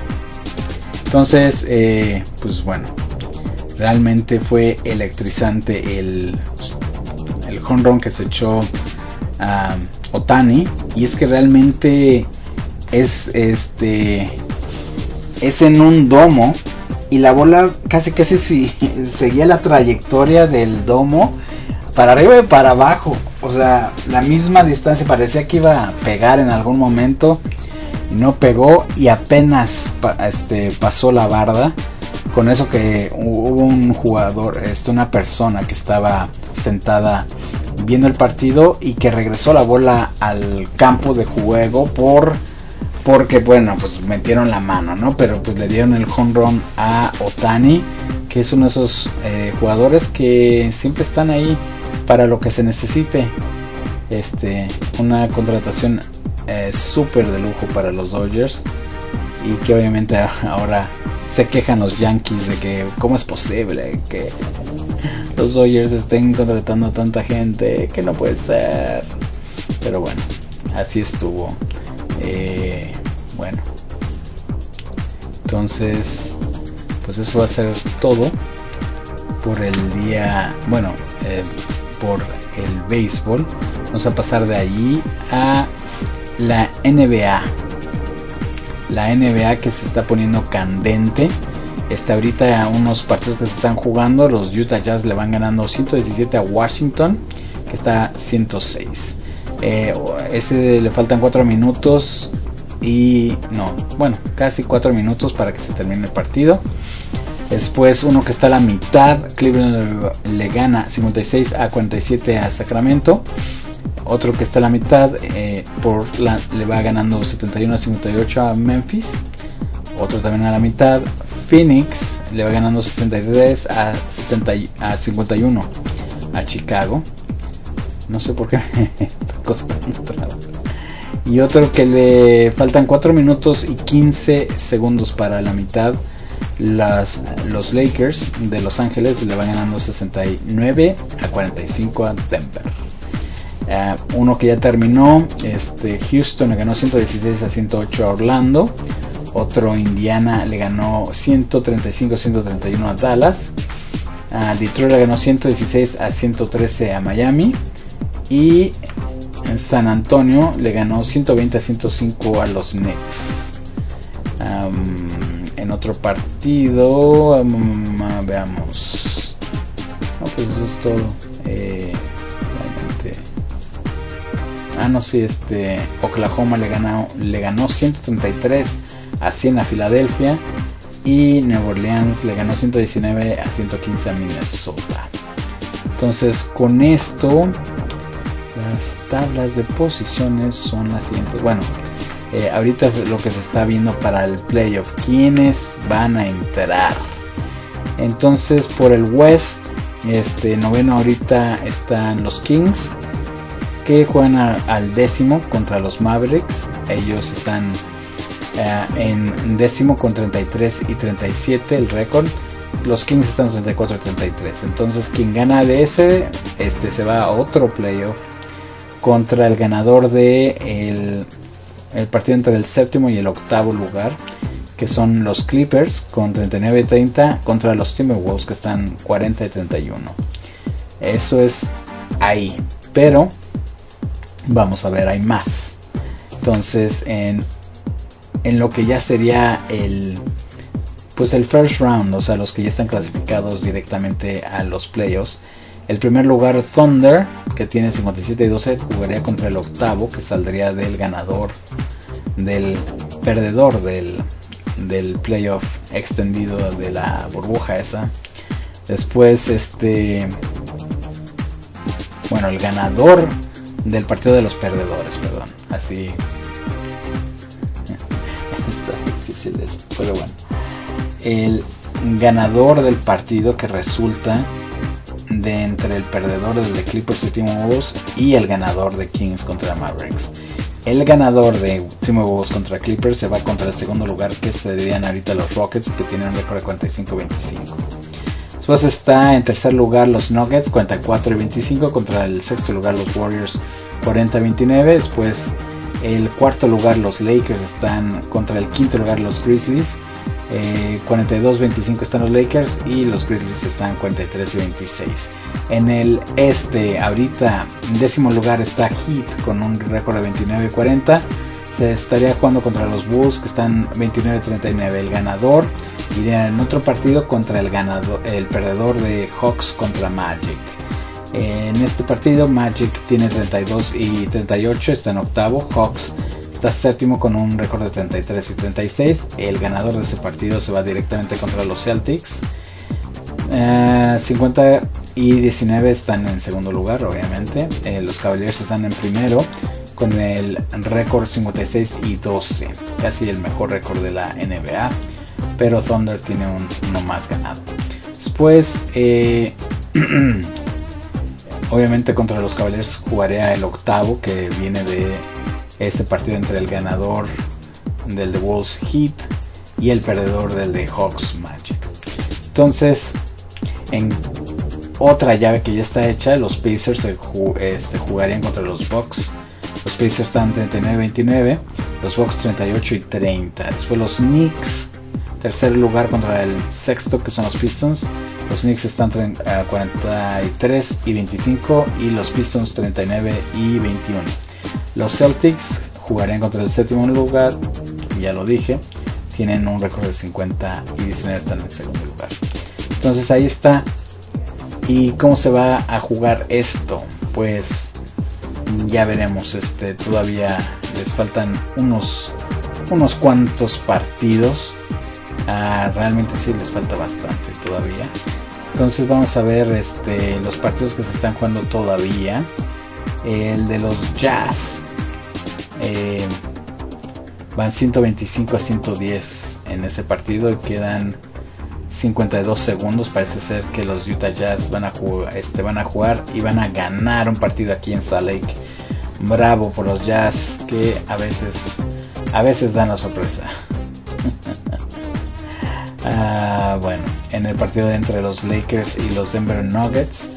Entonces eh, pues bueno, realmente fue electrizante el, el home run que se echó um, Ohtani, y es que realmente es este es en un domo, y la bola casi casi si, seguía la trayectoria del domo para arriba y para abajo, o sea, la misma distancia, parecía que iba a pegar en algún momento y no pegó, y apenas este, pasó la barda. Con eso que hubo un jugador, este, una persona que estaba sentada viendo el partido y que regresó la bola al campo de juego por porque bueno, pues metieron la mano, ¿no? Pero pues le dieron el home run a Ohtani, que es uno de esos eh, jugadores que siempre están ahí para lo que se necesite. Este, una contratación eh, súper de lujo para los Dodgers, y que obviamente ahora se quejan los Yankees de que cómo es posible que los Dodgers estén contratando a tanta gente, que no puede ser. Pero bueno, así estuvo. Eh, bueno, entonces pues eso va a ser todo por el día, bueno, eh, por el béisbol. Vamos a pasar de allí a la N B A. La N B A que se está poniendo candente. Está ahorita unos partidos que se están jugando. Los Utah Jazz le van ganando ciento diecisiete a Washington, que está ciento seis. Eh, ese le faltan cuatro minutos y no, bueno, casi cuatro minutos para que se termine el partido. Después uno que está a la mitad, Cleveland le, le gana cincuenta y seis a cuarenta y siete a Sacramento. Otro que está a la mitad, eh, Portland le va ganando setenta y uno a cincuenta y ocho a Memphis. Otro también a la mitad, Phoenix le va ganando sesenta y tres a, sesenta, a cincuenta y uno a Chicago. No sé por qué cosa tan traba. Y otro que le faltan cuatro minutos y quince segundos para la mitad, las, los Lakers de Los Ángeles le van ganando sesenta y nueve a cuarenta y cinco a Denver. Uh, uno que ya terminó, este, Houston le ganó ciento dieciséis a ciento ocho a Orlando. Otro, Indiana le ganó ciento treinta y cinco a ciento treinta y uno a Dallas. Uh, Detroit le ganó ciento dieciséis a ciento trece a Miami. Y en San Antonio le ganó ciento veinte a ciento cinco a los Knicks. Um, en otro partido, um, veamos. No, pues eso es todo. Eh, realmente. Ah, no, sí, este. Oklahoma le ganó, le ganó ciento treinta y tres a cien a Filadelfia. Y Nueva Orleans le ganó ciento diecinueve a ciento quince a Minnesota. Entonces, con esto, las tablas de posiciones son las siguientes. Bueno, eh, ahorita lo que se está viendo para el playoff, quiénes van a entrar. Entonces, por el West, este noveno ahorita están los Kings, que juegan a, al décimo contra los Mavericks. Ellos están uh, en décimo con treinta y tres y treinta y siete el récord. Los Kings están treinta y cuatro y treinta y tres. Entonces, quien gana de ese, este se va a otro playoff contra el ganador de el, el partido entre el séptimo y el octavo lugar, que son los Clippers con treinta y nueve y treinta contra los Timberwolves, que están cuarenta y treinta y uno. Eso es ahí, pero vamos a ver, hay más. Entonces, en, en lo que ya sería el pues el first round, o sea, los que ya están clasificados directamente a los playoffs, el primer lugar, Thunder, que tiene cincuenta y siete y doce, jugaría contra el octavo, que saldría del ganador, del perdedor del, del playoff extendido de la burbuja esa. Después, este, bueno, el ganador del partido de los perdedores, perdón, así. Está difícil esto, pero bueno. El ganador del partido que resulta de entre el perdedor del de Clippers y Timberwolves y el ganador de Kings contra Mavericks. El ganador de Timberwolves contra Clippers se va contra el segundo lugar, que serían ahorita los Rockets, que tienen un récord de cuarenta y cinco a veinticinco. Después está en tercer lugar los Nuggets, cuarenta y cuatro y veinticinco, contra el sexto lugar los Warriors, cuarenta a veintinueve. Después el cuarto lugar los Lakers están contra el quinto lugar los Grizzlies, Eh, cuarenta y dos a veinticinco están los Lakers y los Grizzlies están cuarenta y tres y veintiséis. En el este, ahorita en décimo lugar está Heat con un récord de veintinueve y cuarenta. Se estaría jugando contra los Bulls, que están veintinueve y treinta y nueve. El ganador iría en otro partido contra el ganador, el perdedor de Hawks contra Magic. En este partido Magic tiene treinta y dos y treinta y ocho, está en octavo. Hawks está séptimo con un récord de treinta y tres y treinta y seis. El ganador de ese partido se va directamente contra los Celtics. Eh, cincuenta y diecinueve están en segundo lugar, obviamente. Eh, los Cavaliers están en primero con el récord cincuenta y seis y doce. Casi el mejor récord de la N B A. Pero Thunder tiene un, uno más ganado. Después, eh, obviamente contra los Cavaliers jugaría el octavo, que viene de ese partido entre el ganador del de Wolves Heat y el perdedor del de Hawks Magic. Entonces, en otra llave que ya está hecha, los Pacers se ju- este, jugarían contra los Bucks. Los Pacers están treinta y nueve a veintinueve, los Bucks treinta y ocho y treinta. Después los Knicks, tercer lugar contra el sexto, que son los Pistons. Los Knicks están treinta, cuarenta y tres y veinticinco y los Pistons treinta y nueve y veintiuno. Los Celtics jugarían contra el séptimo lugar, ya lo dije, tienen un récord de cincuenta y diecinueve, están en el segundo lugar. Entonces ahí está. ¿Y cómo se va a jugar esto? Pues ya veremos. Este, todavía les faltan unos, unos cuantos partidos. Ah, realmente sí les falta bastante todavía. Entonces vamos a ver este, los partidos que se están jugando todavía. El de los Jazz eh, van ciento veinticinco a ciento diez en ese partido y quedan cincuenta y dos segundos. Parece ser que los Utah Jazz van a jugar, este, van a jugar y van a ganar un partido aquí en Salt Lake. Bravo por los Jazz, que a veces a veces dan la sorpresa. ah, bueno, en el partido entre los Lakers y los Denver Nuggets,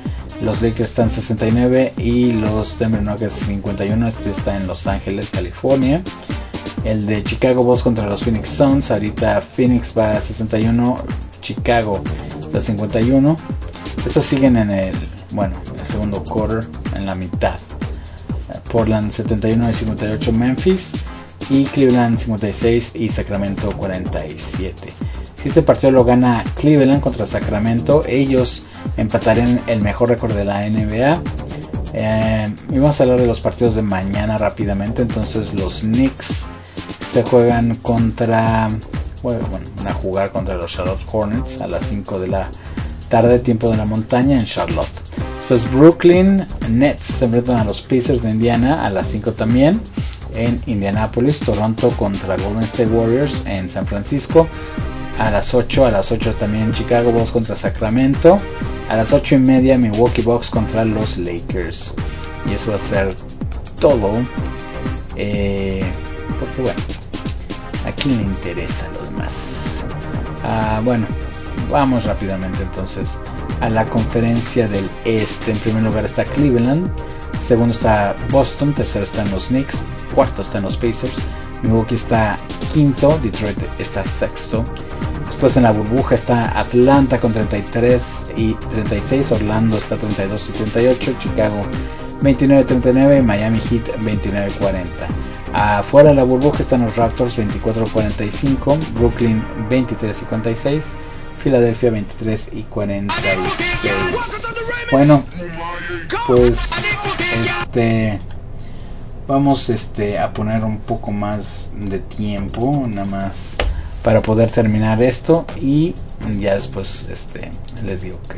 Los Lakers están sesenta y nueve y los Denver Nuggets cincuenta y uno. Este está en Los Ángeles, California. El de Chicago Bulls contra los Phoenix Suns. Ahorita Phoenix va a sesenta y uno, Chicago está a cincuenta y uno. Estos siguen en el, bueno, en el segundo quarter, en la mitad. Portland setenta y uno y cincuenta y ocho Memphis. Y Cleveland cincuenta y seis y Sacramento cuarenta y siete. Si este partido lo gana Cleveland contra Sacramento, ellos empatarían el mejor récord de la N B A. Eh, y vamos a hablar de los partidos de mañana rápidamente. Entonces los Knicks se juegan contra, bueno, van a jugar contra los Charlotte Hornets a las cinco de la tarde, tiempo de la montaña, en Charlotte. Después Brooklyn Nets se enfrentan a los Pacers de Indiana a las cinco también en Indianapolis. Toronto contra Golden State Warriors en San Francisco a las ocho. A las ocho también Chicago Bulls contra Sacramento. A las ocho y media Milwaukee Bucks contra los Lakers. Y eso va a ser todo. Eh, porque bueno, ¿a quién le interesa lo demás? Ah, bueno, vamos rápidamente entonces a la conferencia del este. En primer lugar está Cleveland. Segundo está Boston. Tercero están los Knicks. Cuarto están los Pacers. Milwaukee está quinto. Detroit está sexto. Después en la burbuja está Atlanta con treinta y tres y treinta y seis. Orlando está treinta y dos y treinta y ocho. Chicago veintinueve y treinta y nueve. Miami Heat veintinueve y cuarenta. Afuera de la burbuja están los Raptors veinticuatro y cuarenta y cinco. Brooklyn veintitrés y cuarenta y seis. Filadelfia veintitrés y cuarenta y seis. Bueno, pues este vamos este a poner un poco más de tiempo nada más para poder terminar esto y ya después este les digo que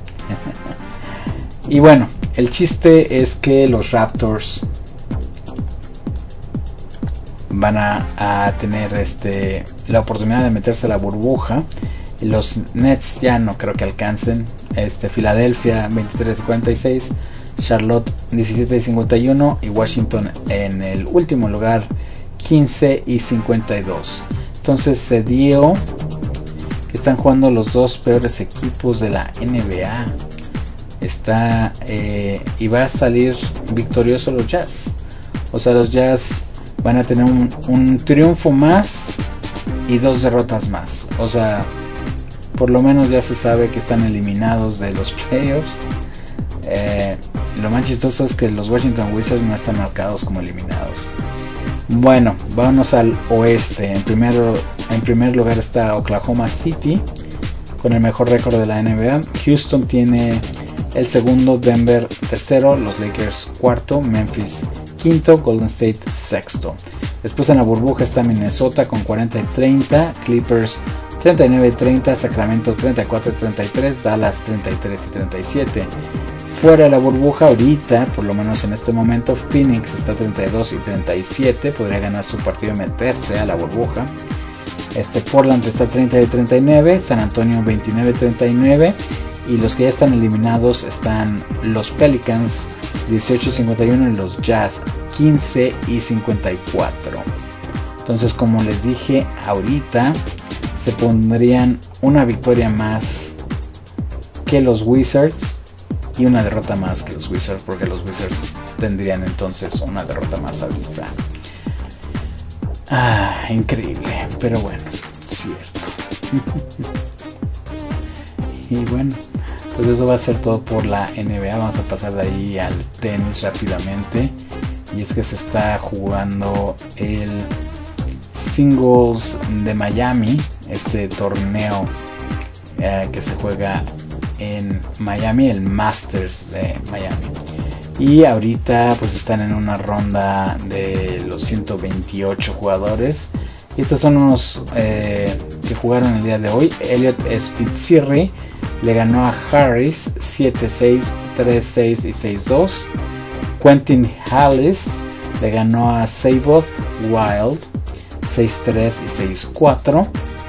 y bueno, el chiste es que los Raptors van a, a tener este la oportunidad de meterse a la burbuja. Los Nets ya no creo que alcancen. Este, Filadelfia veintitrés y cuarenta y seis, Charlotte diecisiete y cincuenta y uno y Washington en el último lugar quince y cincuenta y dos. Entonces se dio que están jugando los dos peores equipos de la N B A. Está eh, y va a salir victorioso los Jazz. O sea, los Jazz van a tener un, un triunfo más y dos derrotas más. O sea, por lo menos ya se sabe que están eliminados de los playoffs. Eh, lo más chistoso es que los Washington Wizards no están marcados como eliminados. Bueno, vámonos al oeste. En primer, en primer lugar está Oklahoma City con el mejor récord de la N B A. Houston tiene el segundo, Denver tercero, los Lakers cuarto, Memphis quinto, Golden State sexto. Después en la burbuja está Minnesota con cuarenta y treinta, Clippers treinta y nueve y treinta, Sacramento treinta y cuatro y treinta y tres, Dallas treinta y tres y treinta y siete. Fuera de la burbuja ahorita, por lo menos en este momento, Phoenix está treinta y dos y treinta y siete, podría ganar su partido y meterse a la burbuja. Este Portland está treinta y treinta y nueve, San Antonio veintinueve y treinta y nueve, y los que ya están eliminados están los Pelicans dieciocho y cincuenta y uno y los Jazz quince y cincuenta y cuatro. Entonces, como les dije ahorita, se pondrían una victoria más que los Wizards y una derrota más que los Wizards, porque los Wizards tendrían entonces una derrota más ahorita. Ah, increíble, pero bueno, cierto. Y bueno, pues eso va a ser todo por la N B A. Vamos a pasar de ahí al tenis rápidamente. Y es que se está jugando el Singles de Miami, este torneo eh, que se juega en Miami, el Masters de Miami. Y ahorita pues están en una ronda de los ciento veintiocho jugadores. Y estos son unos eh, que jugaron el día de hoy. Elliot Spitzirri le ganó a Harris siete seis, tres seis y seis dos. Quentin Hallis le ganó a Seyboth Wild seis tres y seis cuatro.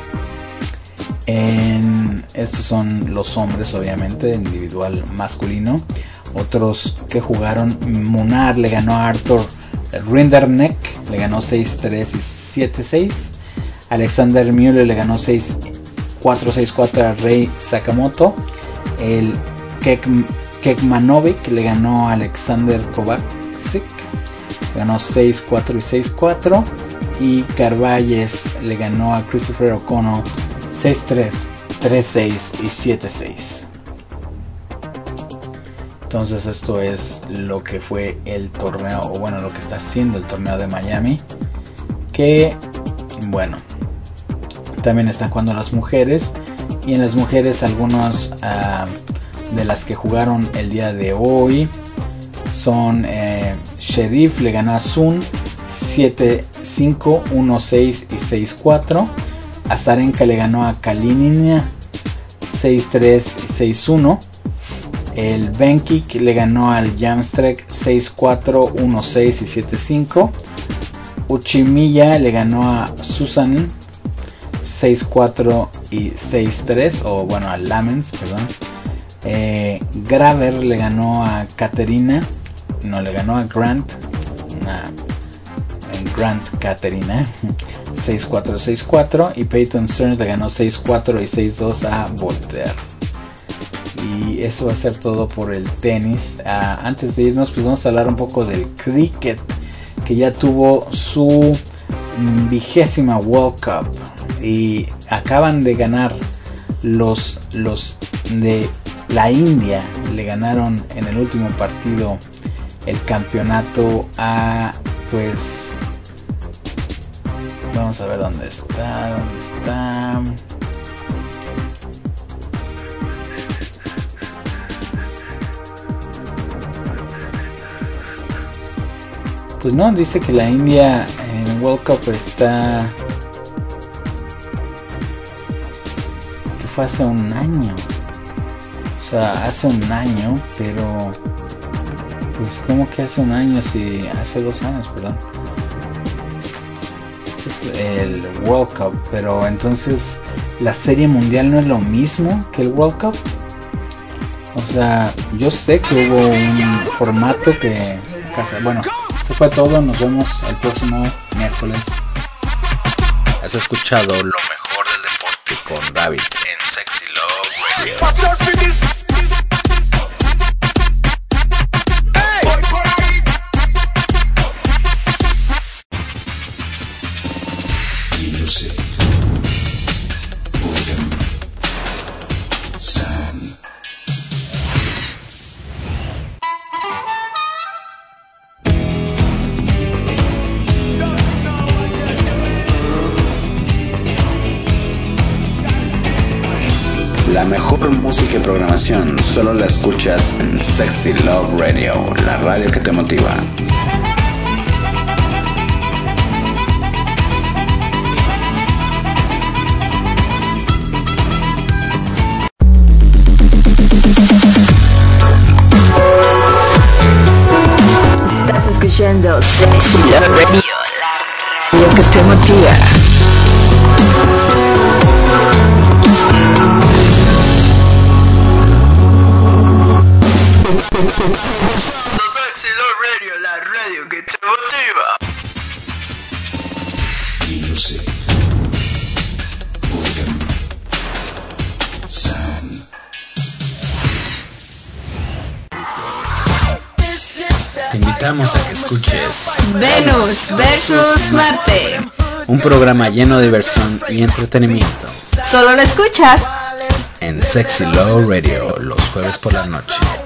En, estos son los hombres, obviamente, individual masculino. Otros que jugaron: Munar le ganó a Arthur Rinderknecht, le ganó seis tres y siete seis. Alexander Müller le ganó seis cuatro seis cuatro a Rei Sakamoto. El Kekmanovic le ganó a Alexander Kovacic, ganó seis cuatro y seis cuatro. Y Carvalles le ganó a Christopher O'Connell seis tres, tres seis y siete seis. Entonces esto es lo que fue el torneo, o bueno, lo que está haciendo el torneo de Miami. Que, bueno, también están jugando las mujeres. Y en las mujeres algunos uh, de las que jugaron el día de hoy son eh, Sheriff le ganó a Sun siete cinco, uno seis y seis cuatro. Azarenka le ganó a Kalinina seis tres y seis uno. El Benkik le ganó al Jamstrek seis cuatro, uno seis y siete cinco. Uchimiya le ganó a Susan seis cuatro y seis tres, o bueno, a Lamens, perdón. Eh, Graver le ganó a Katerina, no, le ganó a Grant, una Grant Katerina seis cuatro seis cuatro. Y Peyton Stearns le ganó seis cuatro y seis dos a Voltaire. Y eso va a ser todo por el tenis. Uh, antes de irnos, pues vamos a hablar un poco del cricket, que ya tuvo su vigésima World Cup y acaban de ganar los, los de la India. Le ganaron en el último partido el campeonato a, pues, vamos a ver dónde está, dónde está. Pues no, dice que la India en World Cup está, que fue hace un año, o sea, hace un año, pero pues como que hace un año, si hace dos años, perdón. Este es el World Cup, pero entonces la Serie Mundial no es lo mismo que el World Cup. O sea, yo sé que hubo un formato que, bueno, eso fue todo, nos vemos el próximo miércoles. Has escuchado lo mejor del deporte con David en Sexy Love Radio. La mejor música y programación solo la escuchas en Sexy Love Radio, la radio que te motiva. Estás escuchando Sexy Love Radio, la radio que te motiva. Sexy Love Radio, la radio que te motiva. Music, rhythm, sound. Te invitamos a que escuches Venus versus Marte. un programa lleno de diversión y entretenimiento Solo lo escuchas en Sexy Love Radio los jueves por la noche.